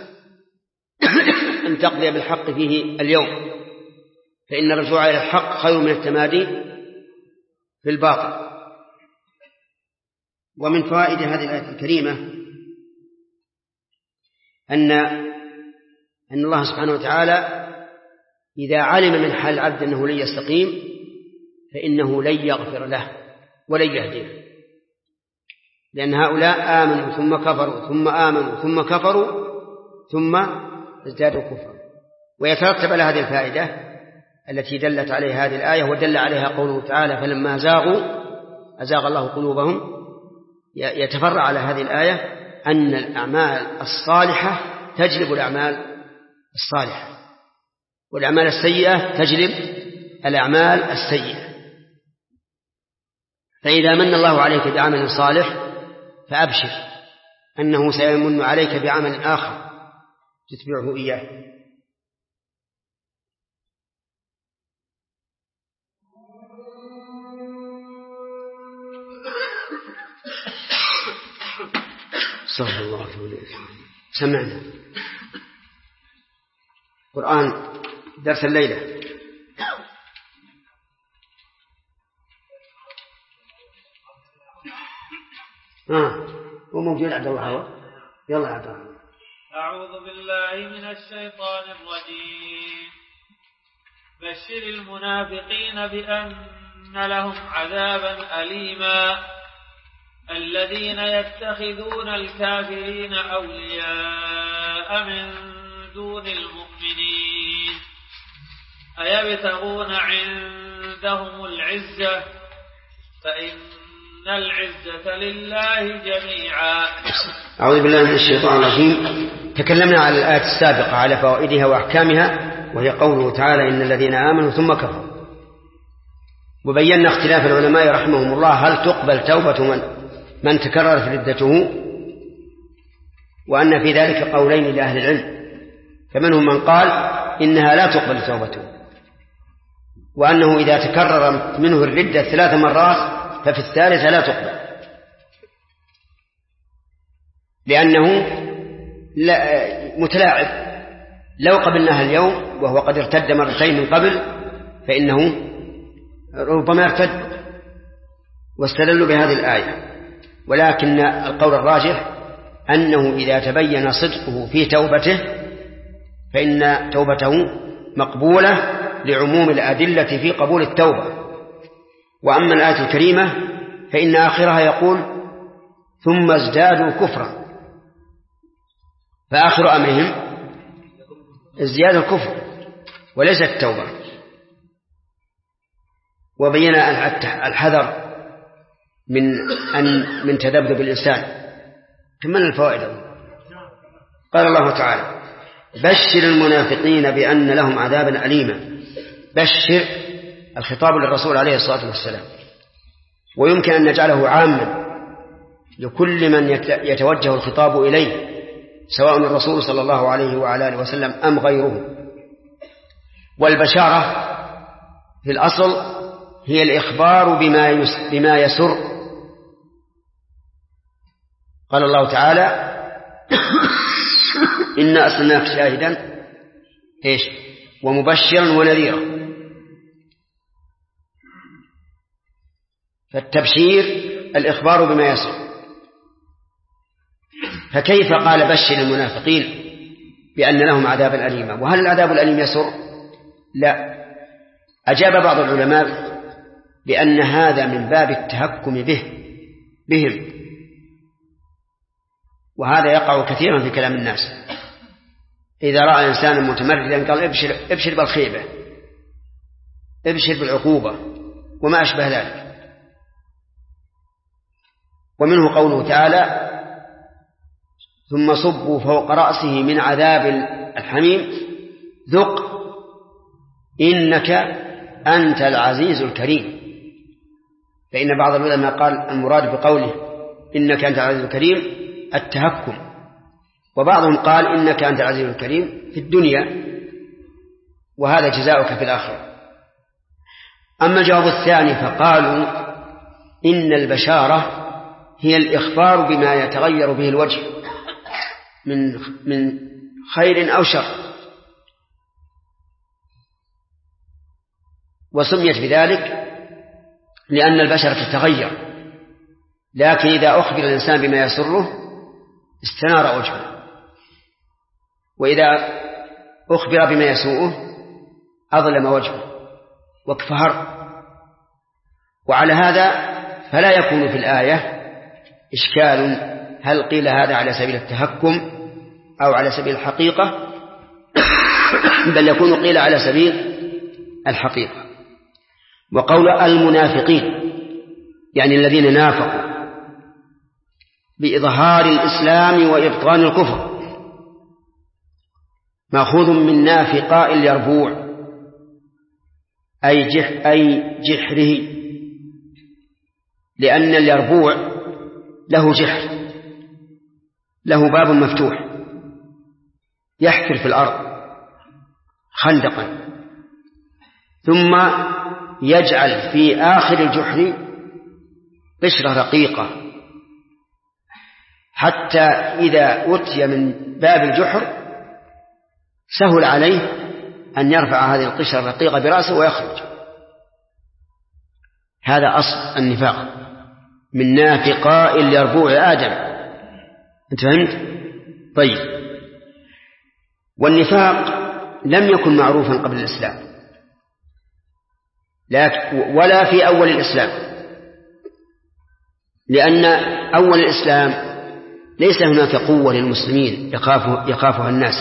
أن تقضي بالحق فيه اليوم، فإن الرجوع إلى الحق خير من التمادي في الباطل. ومن فوائد هذه الآية الكريمة أن الله سبحانه وتعالى إذا علم من حال العبد أنه لن يستقيم فإنه لن يغفر له ولن يهديه، لأن هؤلاء آمنوا ثم كفروا ثم آمنوا ثم كفروا ثم ازدادوا كفرا. ويترتب على هذه الفائدة التي دلت عليها هذه الآية ودل عليها قوله تعالى: فلما زاغوا أزاغ الله قلوبهم. يتفرع على هذه الآية أن الأعمال الصالحة تجلب الأعمال الصالحة، والأعمال السيئة تجلب الأعمال السيئة. فإذا من الله عليك بعمل صالح فأبشر أنه سيمن عليك بعمل آخر تتبعه إياه. صلى الله عليه وسلم. سمعنا قرآن درس الليلة. هو موجود عبد الله. يلا عبد الله. أعوذ بالله من الشيطان الرجيم. بشر المنافقين بأن لهم عذابا أليما الذين يتخذون الكافرين أولياء من دون المؤمنين أيبتغون عندهم العزة فإن العزة لله جميعا. أعوذ بالله من الشيطان الرجيم. تكلمنا على الآيات السابقة على فوائدها وأحكامها، وهي قوله تعالى: إن الذين آمنوا ثم كفروا. وبينا اختلاف العلماء رحمهم الله هل تقبل توبة من تكررت ردته، وأن في ذلك قولين لأهل العلم، فمنهم من قال إنها لا تقبل توبته، وأنه إذا تكرر منه الردة 3 مرات ففي الثالثة لا تقبل، لأنه متلاعب. لو قبلناها اليوم وهو قد ارتد مرتين من قبل فإنه ربما ارتد، واستدلوا بهذه الآية. ولكن القول الراجح أنه إذا تبين صدقه في توبته فإن توبته مقبولة لعموم الأدلة في قبول التوبة. وأما الآية الكريمة فإن آخرها يقول ثم ازدادوا كفرا، فآخر أمرهم ازدياد الكفر وليس التوبة. وبين الحذر من تذبذب الإنسان. كمان الفوائد. قال الله تعالى بشر المنافقين بأن لهم عذابا أليما. بشر الخطاب للرسول عليه الصلاة والسلام، ويمكن أن نجعله عاما لكل من يتوجه الخطاب إليه سواء الرسول صلى الله عليه وعلى آله وسلم أم غيره. والبشارة في الأصل هي الإخبار بما يسر. قال الله تعالى إنا أرسلناك شاهدا ومبشرا ونذيرا. فالتبشير الإخبار بما يسر. فكيف قال بشر المنافقين بأن لهم عذابا أليما؟ وهل العذاب الأليم يسر؟ لا. أجاب بعض العلماء بأن هذا من باب التهكم بهم، وهذا يقع كثيرا في كلام الناس. إذا رأى إنسانا متمردا قال ابشر بالخيبة، ابشر بالعقوبة وما أشبه ذلك. ومنه قوله تعالى ثم صبوا فوق رأسه من عذاب الحميم ذق إنك أنت العزيز الكريم. فإن بعض العلماء قال المراد بقوله إنك أنت العزيز الكريم التهكم، وبعضهم قال إنك أنت العزيز الكريم في الدنيا وهذا جزاؤك في الآخرة. أما الجواب الثاني فقالوا إن البشارة هي الإخبار بما يتغير به الوجه من خير أو شر، وسميت بذلك لأن البشرة تتغير. لكن إذا أخبر الإنسان بما يسره استنار وجهه، وإذا أخبر بما يسوءه أظلم وجهه واكفهر. وعلى هذا فلا يكون في الآية إشكال هل قيل هذا على سبيل التهكم أو على سبيل الحقيقة، بل يكون قيل على سبيل الحقيقة. وقول المنافقين يعني الذين نافقوا بإظهار الإسلام وإبطان الكفر مأخوذ من نافقاء اليربوع أي جحره، لأن اليربوع له جحر، له باب مفتوح يحفر في الأرض خندقا، ثم يجعل في آخر الجحر قشرة رقيقة حتى إذا أتي من باب الجحر سهل عليه أن يرفع هذه القشرة الرقيقة برأسه ويخرج. هذا أصل النفاق من نافقاء اليربوع آدم. أنت فهمت؟ طيب. والنفاق لم يكن معروفا قبل الإسلام ولا في أول الإسلام، لأن أول الإسلام ليس هناك قوة للمسلمين يخافها الناس،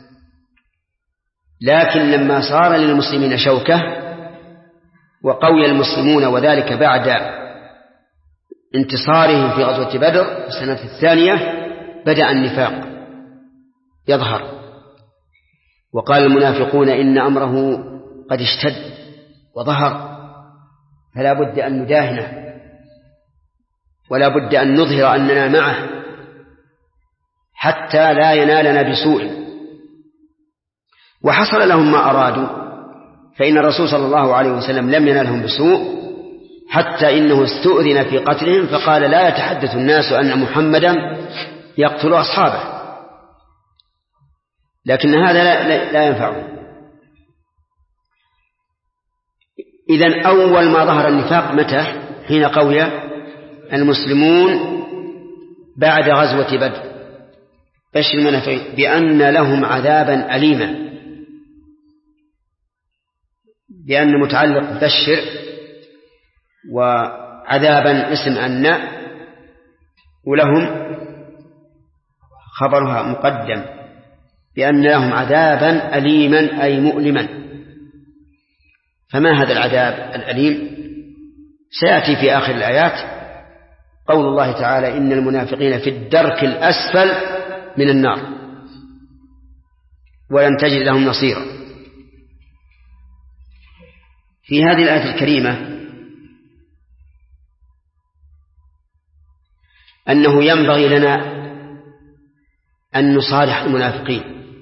لكن لما صار للمسلمين شوكة وقوي المسلمون، وذلك بعد انتصارهم في غزوة بدر السنة الثانية بدأ النفاق يظهر. وقال المنافقون إن أمره قد اشتد وظهر، فلا بد أن نداهنه ولا بد أن نظهر أننا معه حتى لا ينالنا بسوء. وحصل لهم ما أرادوا، فإن الرسول صلى الله عليه وسلم لم ينالهم بسوء حتى إنه استؤذن في قتلهم، فقال لا يتحدث الناس أن محمدا يقتل أصحابه، لكن هذا لا ينفعه. إذن أول ما ظهر النفاق متى؟ حين قوي المسلمون بعد غزوة بدر بشر المنافقين بأن لهم عذابا أليما، بأن متعلق بشر وعذابا اسم أن، ولهم خبرها مقدم بأن لهم عذابا أليما أي مؤلما. فما هذا العذاب الأليم؟ سيأتي في آخر الآيات قول الله تعالى إن المنافقين في الدرك الأسفل من النار ولن تجد لهم نصيرا. في هذه الآية الكريمة أنه ينبغي لنا أن نصالح المنافقين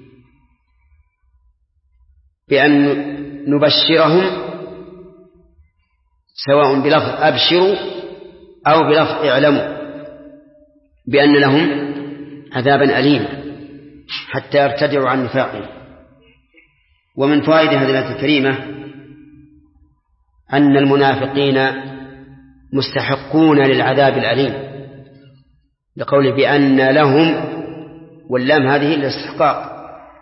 بأن نبشرهم سواء بلفظ أبشروا أو بلفظ اعلموا بأن لهم عذابا أليما حتى يرتدعوا عن نفاقهم. ومن فوائد هذه الآية الكريمة أن المنافقين مستحقون للعذاب الأليم لقوله بأن لهم، واللام هذه الاستحقاق.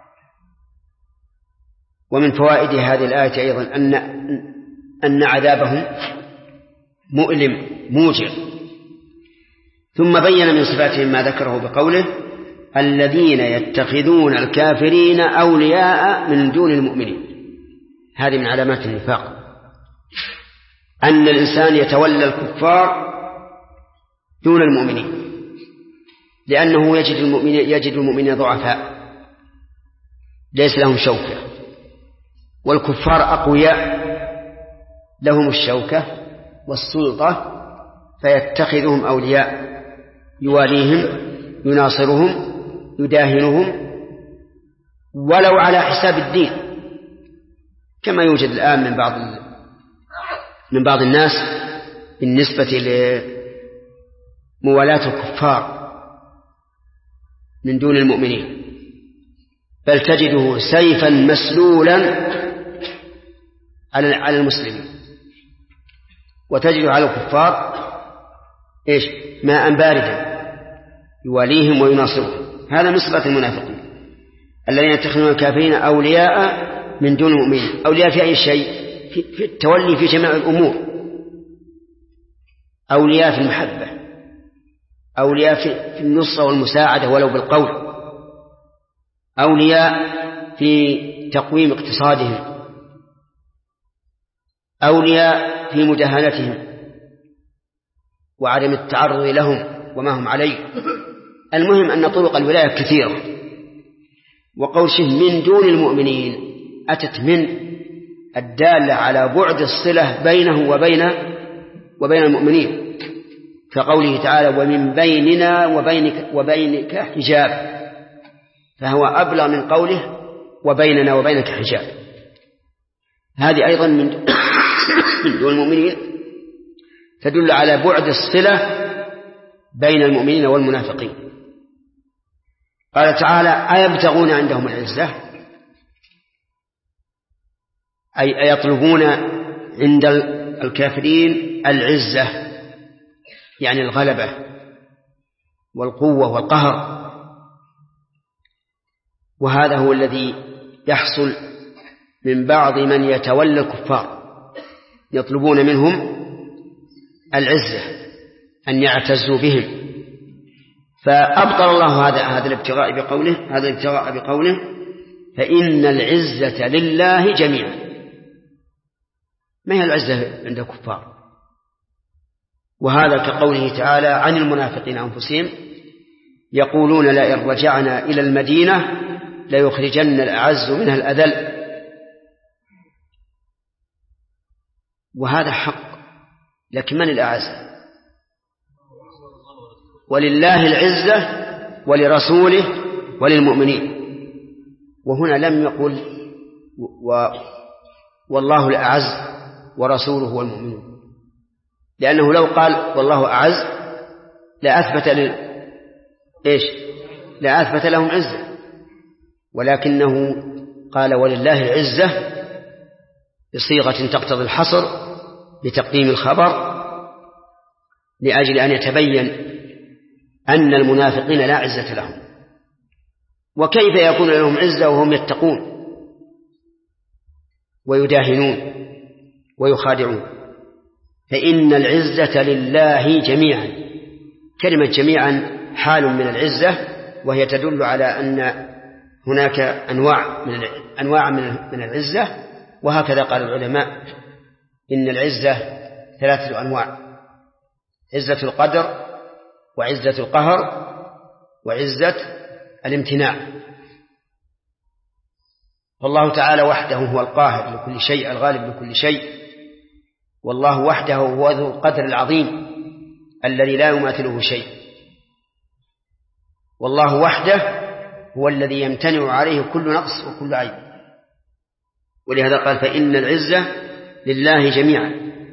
ومن فوائد هذه الآية أيضا أن عذابهم مؤلم موجع. ثم بين من صفاتهم ما ذكره بقوله الذين يتخذون الكافرين أولياء من دون المؤمنين. هذه من علامات النفاق، أن الإنسان يتولى الكفار دون المؤمنين، لأنه يجد المؤمنين ضعفاء ليس لهم شوكة، والكفار أقوياء لهم الشوكة والسلطة، فيتخذهم أولياء يواليهم يناصرهم يداهنهم ولو على حساب الدين، كما يوجد الآن من بعض الناس بالنسبة لموالاة الكفار من دون المؤمنين، بل تجده سيفا مسلولا على المسلمين، وتجد على الكفار ماء باردا يواليهم ويناصرهم. هذا من صفات المنافقين الذين يتخذون الكافرين أولياء من دون المؤمنين. أولياء في أي شيء؟ في التولي في جميع الأمور، أولياء في المحبة، أولياء في النصرة والمساعدة ولو بالقول، أولياء في تقويم اقتصادهم، أولياء في مداهنتهم وعدم التعرض لهم وما هم عليه. المهم أن طرق الولاية كثيرة. وقول من دون المؤمنين أتت من الدالة على بعد الصلة بينه وبين المؤمنين، كقوله تعالى ومن بيننا وبينك حجاب، فهو أبلغ من قوله وبيننا وبينك حجاب. هذه أيضا من دون المؤمنين تدل على بعد الصلة بين المؤمنين والمنافقين. قال تعالى أيبتغون عندهم العزة، أي أيطلبون عند الكافرين العزة، يعني الغلبة والقوة والقهر. وهذا هو الذي يحصل من بعض من يتولى الكفار، يطلبون منهم العزة أن يعتزوا بهم، فأبطل الله هذا الابتغاء بقوله فإن العزة لله جميعا. ما هي العزة عند الكفار؟ وهذا كقوله تعالى عن المنافقين أنفسهم يقولون لئن رجعنا إلى المدينة ليخرجن الأعز منها الأذل. وهذا حق، لكن من الأعز؟ ولله العزة ولرسوله وللمؤمنين. وهنا لم يقل والله الأعز ورسوله والمؤمنين، لأنه لو قال والله أعز لأثبت لهم عزة، ولكنه قال ولله العزة بصيغة تقتضي الحصر لتقديم الخبر لأجل أن يتبين أن المنافقين لا عزة لهم. وكيف يكون لهم عزة وهم يتقون ويداهنون ويخادعون؟ فإن العزة لله جميعا. كلمة جميعا حال من العزة، وهي تدل على أن هناك أنواع من العزة، وهكذا قال العلماء إن العزة 3 أنواع: عزة القدر، وعزة القهر، وعزة الامتناع. فالله تعالى وحده هو القاهر لكل شيء الغالب لكل شيء، والله وحده هو ذو القدر العظيم الذي لا يماثله شيء، والله وحده هو الذي يمتنع عليه كل نقص وكل عيب. ولهذا قال فإن العزة لله جميعا.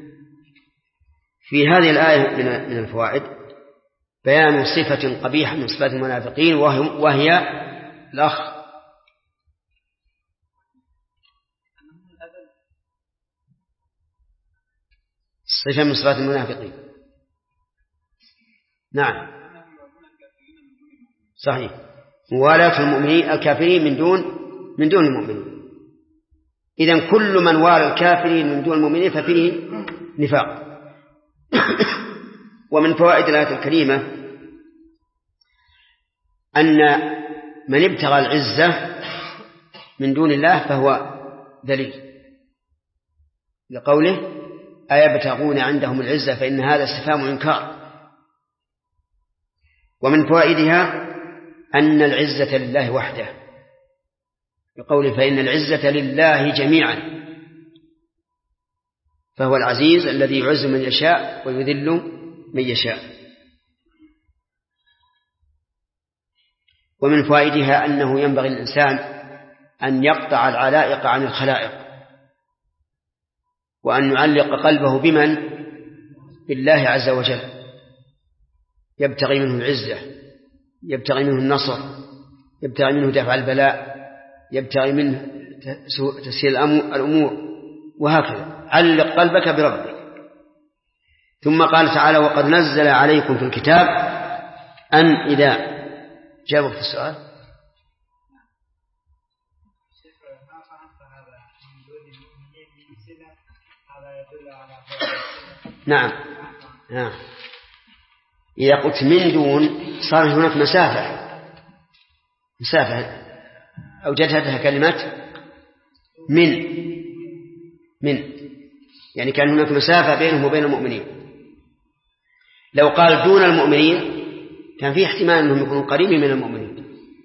في هذه الآية من الفوائد بيان صفة قبيحة من صفات المنافقين، وهي الأخ. صفة من صفات المنافقين. نعم صحيح، موالاة المؤمنين الكافرين من دون المؤمنين. إذن كل من والى الكافرين من دون المؤمنين ففيه نفاق. ومن فوائد الآية الكريمة أن من ابتغى العزة من دون الله فهو ذليل، لقوله أيبتغون عندهم العزة فإن هذا استفهام إنكار. ومن فوائدها أن العزة لله وحده، بقوله فإن العزة لله جميعا، فهو العزيز الذي يعز من يشاء ويذل من يشاء. ومن فوائدها أنه ينبغي للإنسان أن يقطع العلائق عن الخلائق، وأن يعلق قلبه بمن؟ بالله عز وجل، يبتغي منه العزة، يبتغي منه النصر، يبتغي منه دفع البلاء، يبتغي منه تسهيل الأمور، وهكذا. علق قلبك بربك. ثم قال تعالى وقد نزل عليكم في الكتاب أن إذا جابوا في السؤال نعم إذا قلت من دون صار هناك مسافة أوجدتها كلمة من يعني كان هناك مسافة بينهم وبين المؤمنين. لو قال دون المؤمنين كان فيه احتمال أنهم يكونوا قريبين من المؤمنين،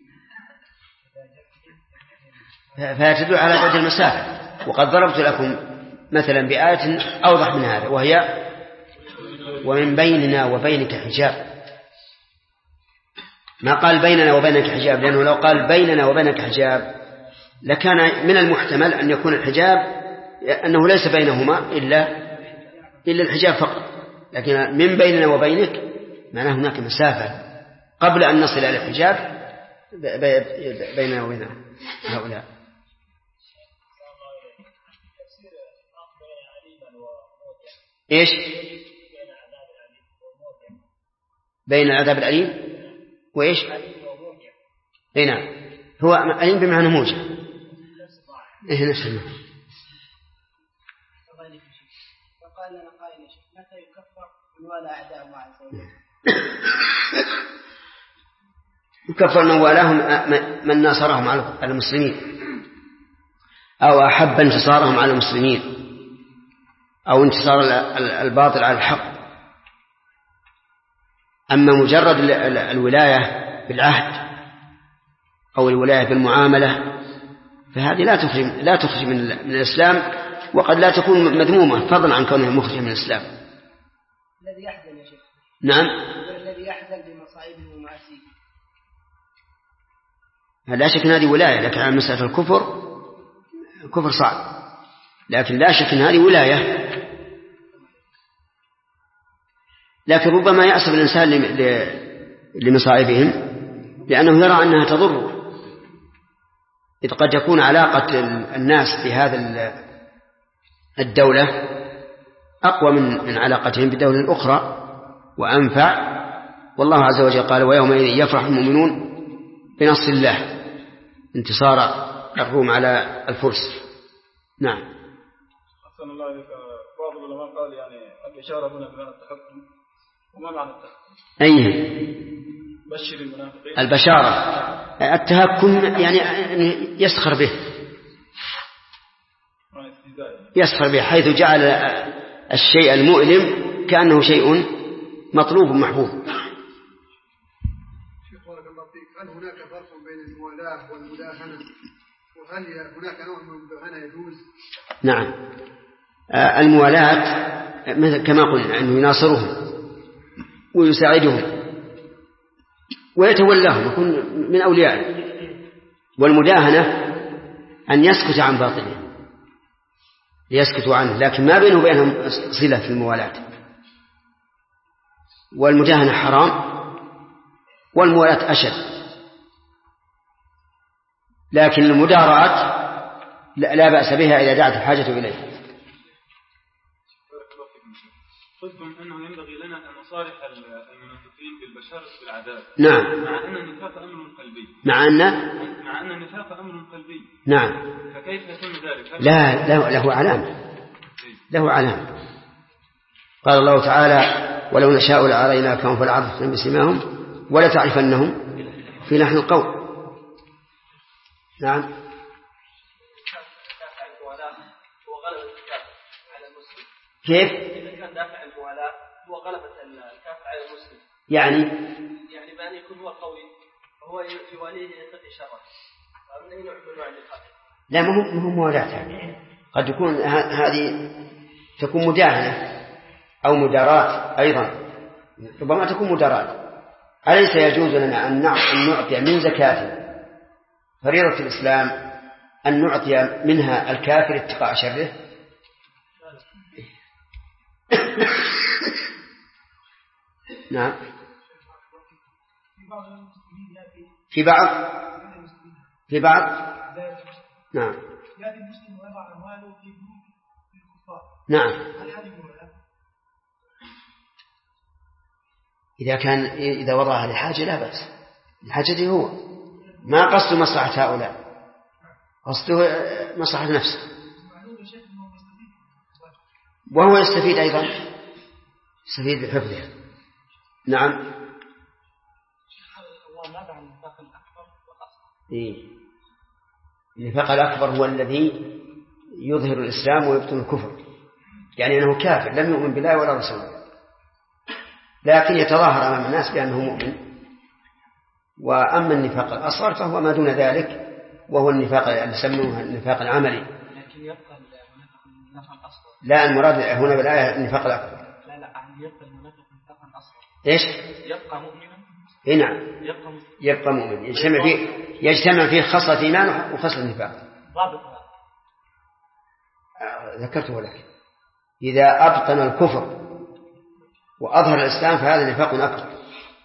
فتدل على بعد المسافة. وقد ضربت لكم مثلا بآية أوضح من هذا، وهي ومن بيننا وبينك حجاب. ما قال بيننا وبينك حجاب، لأنه لو قال بيننا وبينك حجاب لكان من المحتمل أن يكون الحجاب أنه ليس بينهما إلا الحجاب فقط، لكن من بيننا وبينك معناه هناك مسافة قبل أن نصل إلى الحجاب بيننا وبين هؤلاء. إيش بين العذاب الأليم وإيش؟ نعم، هو أليم بمعنى موجع. إيه نفس المعنى. فقال لنا قائل متى يكفر من والى أعداء الله عز وجل؟ يكفر من والاهم من ناصرهم على المسلمين، أو أحب انتصارهم على المسلمين، أو انتصار الباطل على الحق. أما مجرد الولاية بالعهد أو الولاية بالمعاملة فهذه لا تخرج من الإسلام، وقد لا تكون مذمومة فضلا عن كونها مخرجة من الإسلام. الذي يحزن يا شيخ. نعم، الذي يحزن بمصائبه ومعاصيه. لا شك أن هذه ولاية، لكن على مسألة الكفر صعب، لكن لا شك أن هذه ولاية. لكن ربما يأسف الإنسان لمصائبهم لأنه يرى أنها تضره، إذ قد تكون علاقة الناس بهذا الدولة أقوى من علاقتهم بالدولة الأخرى وأنفع. والله عز وجل قال ويومئذ يفرح المؤمنون بنصر الله، انتصار الروم على الفرس. نعم. أحسن الله عليك. بعض العلماء قال يعني الإشارة هنا بمعنى التحكم، وما معنى التحكم؟ أي بشر المنافقين. البشارة التهكم يعني يسخر به، يسخر به حيث جعل الشيء المؤلم كأنه شيء مطلوب محبوب. شيخ بارك الله فيك، هل هناك فرق بين الموالاة والمداهنة؟ وهل هناك نوع من المداهنة يجوز؟ نعم. الموالاة كما قلنا أنه يناصرهم ويساعدهم ويتولاهم، يكون من أوليائه. والمداهنة أن يسكت عن باطله ليسكتوا عنه، لكن ما بينه وبينهم صلة في الموالاة. والمداهنة حرام والموالاة أشد، لكن المداراة لا بأس بها إذا دعت الحاجة إليه. قلتم أنه ينبغي لنا أن نصارح المنافقين بالبشارة بالعذاب. نعم. مع أن النفاق أمر قلبي. مع أن النفاق أمر قلبي. نعم. فكيف يتم ذلك؟ لا له علامة، له علامة. قال الله تعالى ولو نشاء لأريناكهم فلعرفتم بسيماهم ولتعرفنهم في لحن القول. نعم. كيف؟ إذا كان دافع الموالاة هو غلبة الكافر على المسلم، يعني بأن يكون هو قوي وهو يواليه يتقي شره، فمن أي نوع من أنواع النفاق؟ لا، ما هو موالاة. قد تكون هذه تكون مداهنة أو مداراة أيضا، ربما تكون مداراة. أليس يجوز لنا أن نعطي من زكاة فريضة الإسلام أن نعطي منها الكافر اتقاء شره؟ نعم. في بعض نعم. نعم. إذا وضعها لحاجة لا بأس، لحاجته هو، ما قصد مصلحة هؤلاء، قصده مصلحة نفسه، وهو يستفيد أيضا، يستفيد بحفظها. نعم. الله عن النفاق الأكبر والأصغر. النفاق الأكبر هو الذي يظهر الإسلام ويبطن الكفر، يعني أنه كافر لم يؤمن بالله ولا رسوله، لكن يتظاهر أمام الناس بأنه مؤمن. وأما النفاق الأصغر فهو ما دون ذلك، وهو النفاق الذي سموه النفاق العملي. لكن يبقى النفاق الأصغر. لا، المراد هنا بالآية النفاق الأكبر. لا يبقى المنافق النفاق الأصغر. إيش؟ يبقى مؤمنا. نعم. يبقى مؤمن، يجتمع فيه خصلة إيمان وخصلة نفاق. ضابط ذكرته لك. إذا أبطن الكفر وأظهر الإسلام فهذا نفاق أكبر.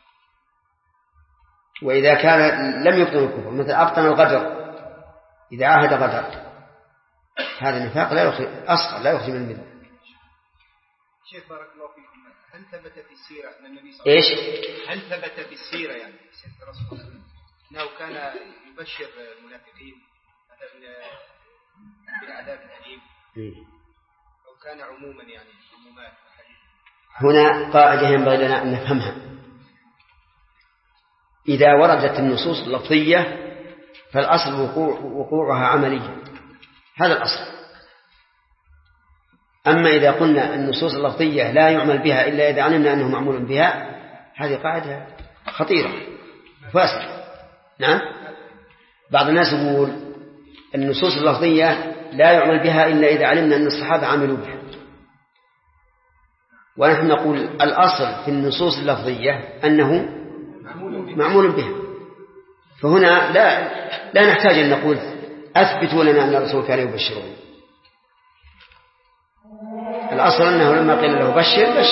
وإذا كان لم يبطن الكفر، مثل أبطن الغدر، إذا عاهد غدر، هذا نفاق لا يخرج أصغر، لا يخرج من الملة. شيخ بارك الله فيكم، هل ثبت في السيرة أن النبي صلى الله عليه وسلم إيش؟ هل ثبت في السيرة يعني سيرة الرسول صلى الله عليه وسلم أنه كان يبشر المنافقين مثلا بالعذاب الأليم، أو كان عموما يعني عمومات هنا قاعدة ينبغي لنا أن نفهمها. إذا وردت النصوص اللفظية فالأصل وقوعها عمليا، هذا الأصل. أما إذا قلنا النصوص اللفظية لا يعمل بها إلا إذا علمنا أنه معمول بها، هذه قاعدة خطيرة فاسدة. نعم. بعض الناس يقول النصوص اللفظية لا يعمل بها إلا إذا علمنا أن الصحابة عملوا بها، ونحن نقول الأصل في النصوص اللفظية أنه معمول بها. فهنا لا نحتاج أن نقول أثبتوا لنا أن الرسول كان يبشرون. الأصل أنه لما قيل له بشر.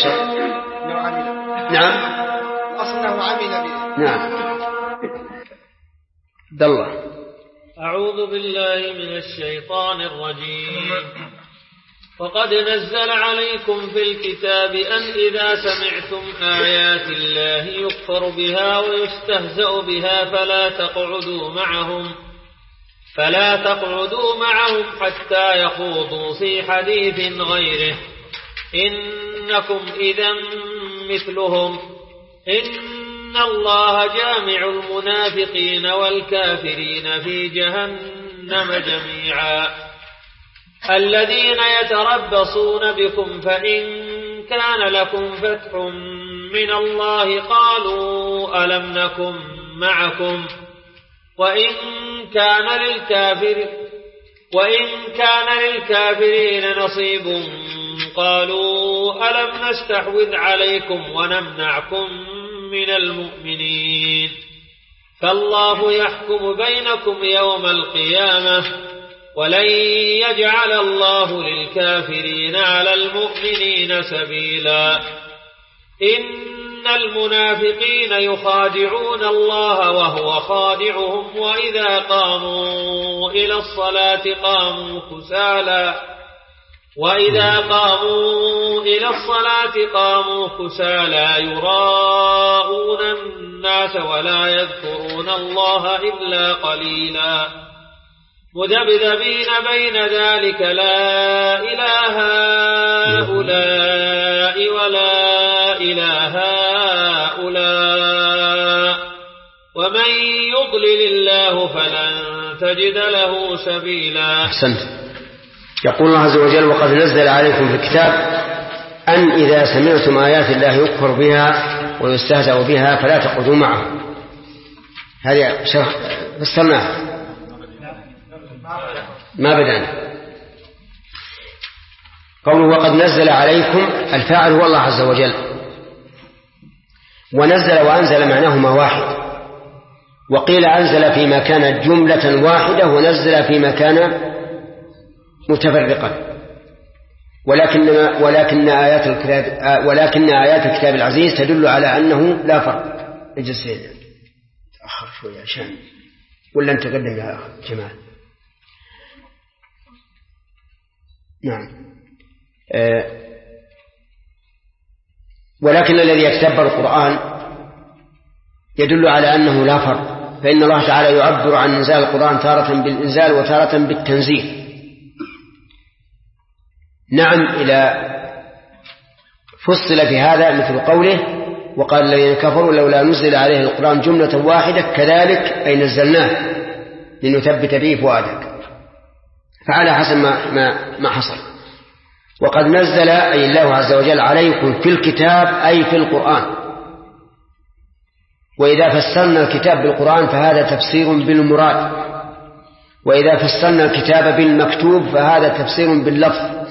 نعم. الأصل أنه عمل به. نعم. عبد الله. أعوذ بالله من الشيطان الرجيم. وقد نزل عليكم في الكتاب أن إذا سمعتم آيات الله يكفر بها ويستهزأ بها فلا تقعدوا معهم حتى يخوضوا في حديث غيره إنكم إذا مثلهم إن الله جامع المنافقين والكافرين في جهنم جميعا. الذين يتربصون بكم فإن كان لكم فتح من الله قالوا ألم نكن معكم وإن كان للكافرين نصيب قالوا ألم نستحوذ عليكم ونمنعكم من المؤمنين فالله يحكم بينكم يوم القيامة ولن يجعل الله للكافرين على المؤمنين سبيلا. إن المنافقين يخادعون الله وهو خادعهم وإذا قاموا إلى الصلاة قاموا كسالى يراءون الناس ولا يذكرون الله إلا قليلا مذبذبين بين ذلك لا إله هؤلاء ولا إله هؤلاء ومن يضلل الله فلن تجد له سبيلا. أحسنت. يقول الله عز وجل وقد نزل عليكم في الكتاب أن إذا سمعتم آيات الله يكفر بها ويستهزأ بها فلا تقعدوا معه. هذا شرح فسرناه ما بدأنا. قوله وقد نزل عليكم الفاعل هو الله عز وجل ونزل وأنزل معناهما واحد وقيل أنزل فيما كانت جملة واحدة ونزل فيما كان متفرقا ولكن آيات الكتاب العزيز تدل على أنه لا فرق. اجلس تأخر شوية عشان ولا أنت قدم يا جمال. نعم. ولكن الذي يتدبر القرآن يدل على أنه لا فرق فإن الله تعالى يعبر عن إنزال القرآن تارة بالإنزال وتارة بالتنزيل. نعم إلى فصل في هذا مثل قوله وقال الذين كفروا لولا نزل عليه القرآن جملة واحدة كذلك أي نزلناه لنثبت به فؤادك فعلى حسب ما حصل. وقد نزل أي الله عز وجل عليكم في الكتاب أي في القرآن. وإذا فسرنا الكتاب بالقرآن فهذا تفسير بالمراد وإذا فسرنا الكتاب بالمكتوب فهذا تفسير باللفظ.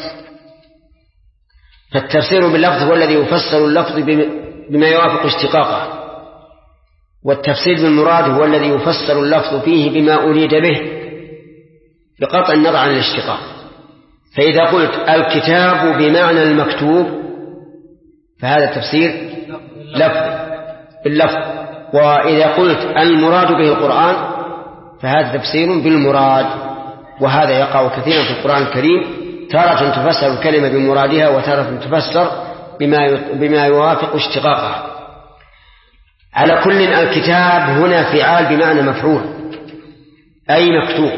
فالتفسير باللفظ هو الذي يفسر اللفظ بما يوافق اشتقاقه والتفسير بالمراد هو الذي يفسر اللفظ فيه بما أريد به بقطع النظر عن الاشتقاق. فإذا قلت الكتاب بمعنى المكتوب فهذا تفسير باللفظ وإذا قلت المراد به القرآن فهذا تفسير بالمراد. وهذا يقع كثيرا في القرآن الكريم تارة تفسر الكلمة بمرادها وتارة تفسر بما يوافق اشتقاقها. على كل الكتاب هنا فعال بمعنى مفعول أي مكتوب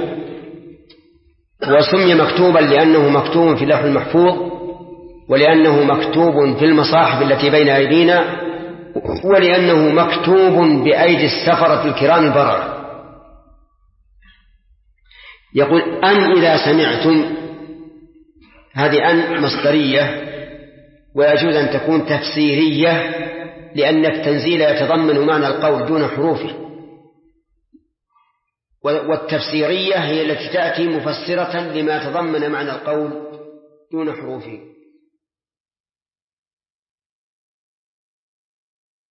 وسمي مكتوبا لأنه مكتوب في اللوح المحفوظ ولأنه مكتوب في المصاحف التي بين أيدينا ولأنه مكتوب بأيدي السفرة الكرام البررة. يقول أن إذا سمعتم هذه أن مصدرية ويجوز أن تكون تفسيرية لأن التنزيل يتضمن معنى القول دون حروفه والتفسيرية هي التي تأتي مفسرة لما تضمن معنى القول دون حروفه.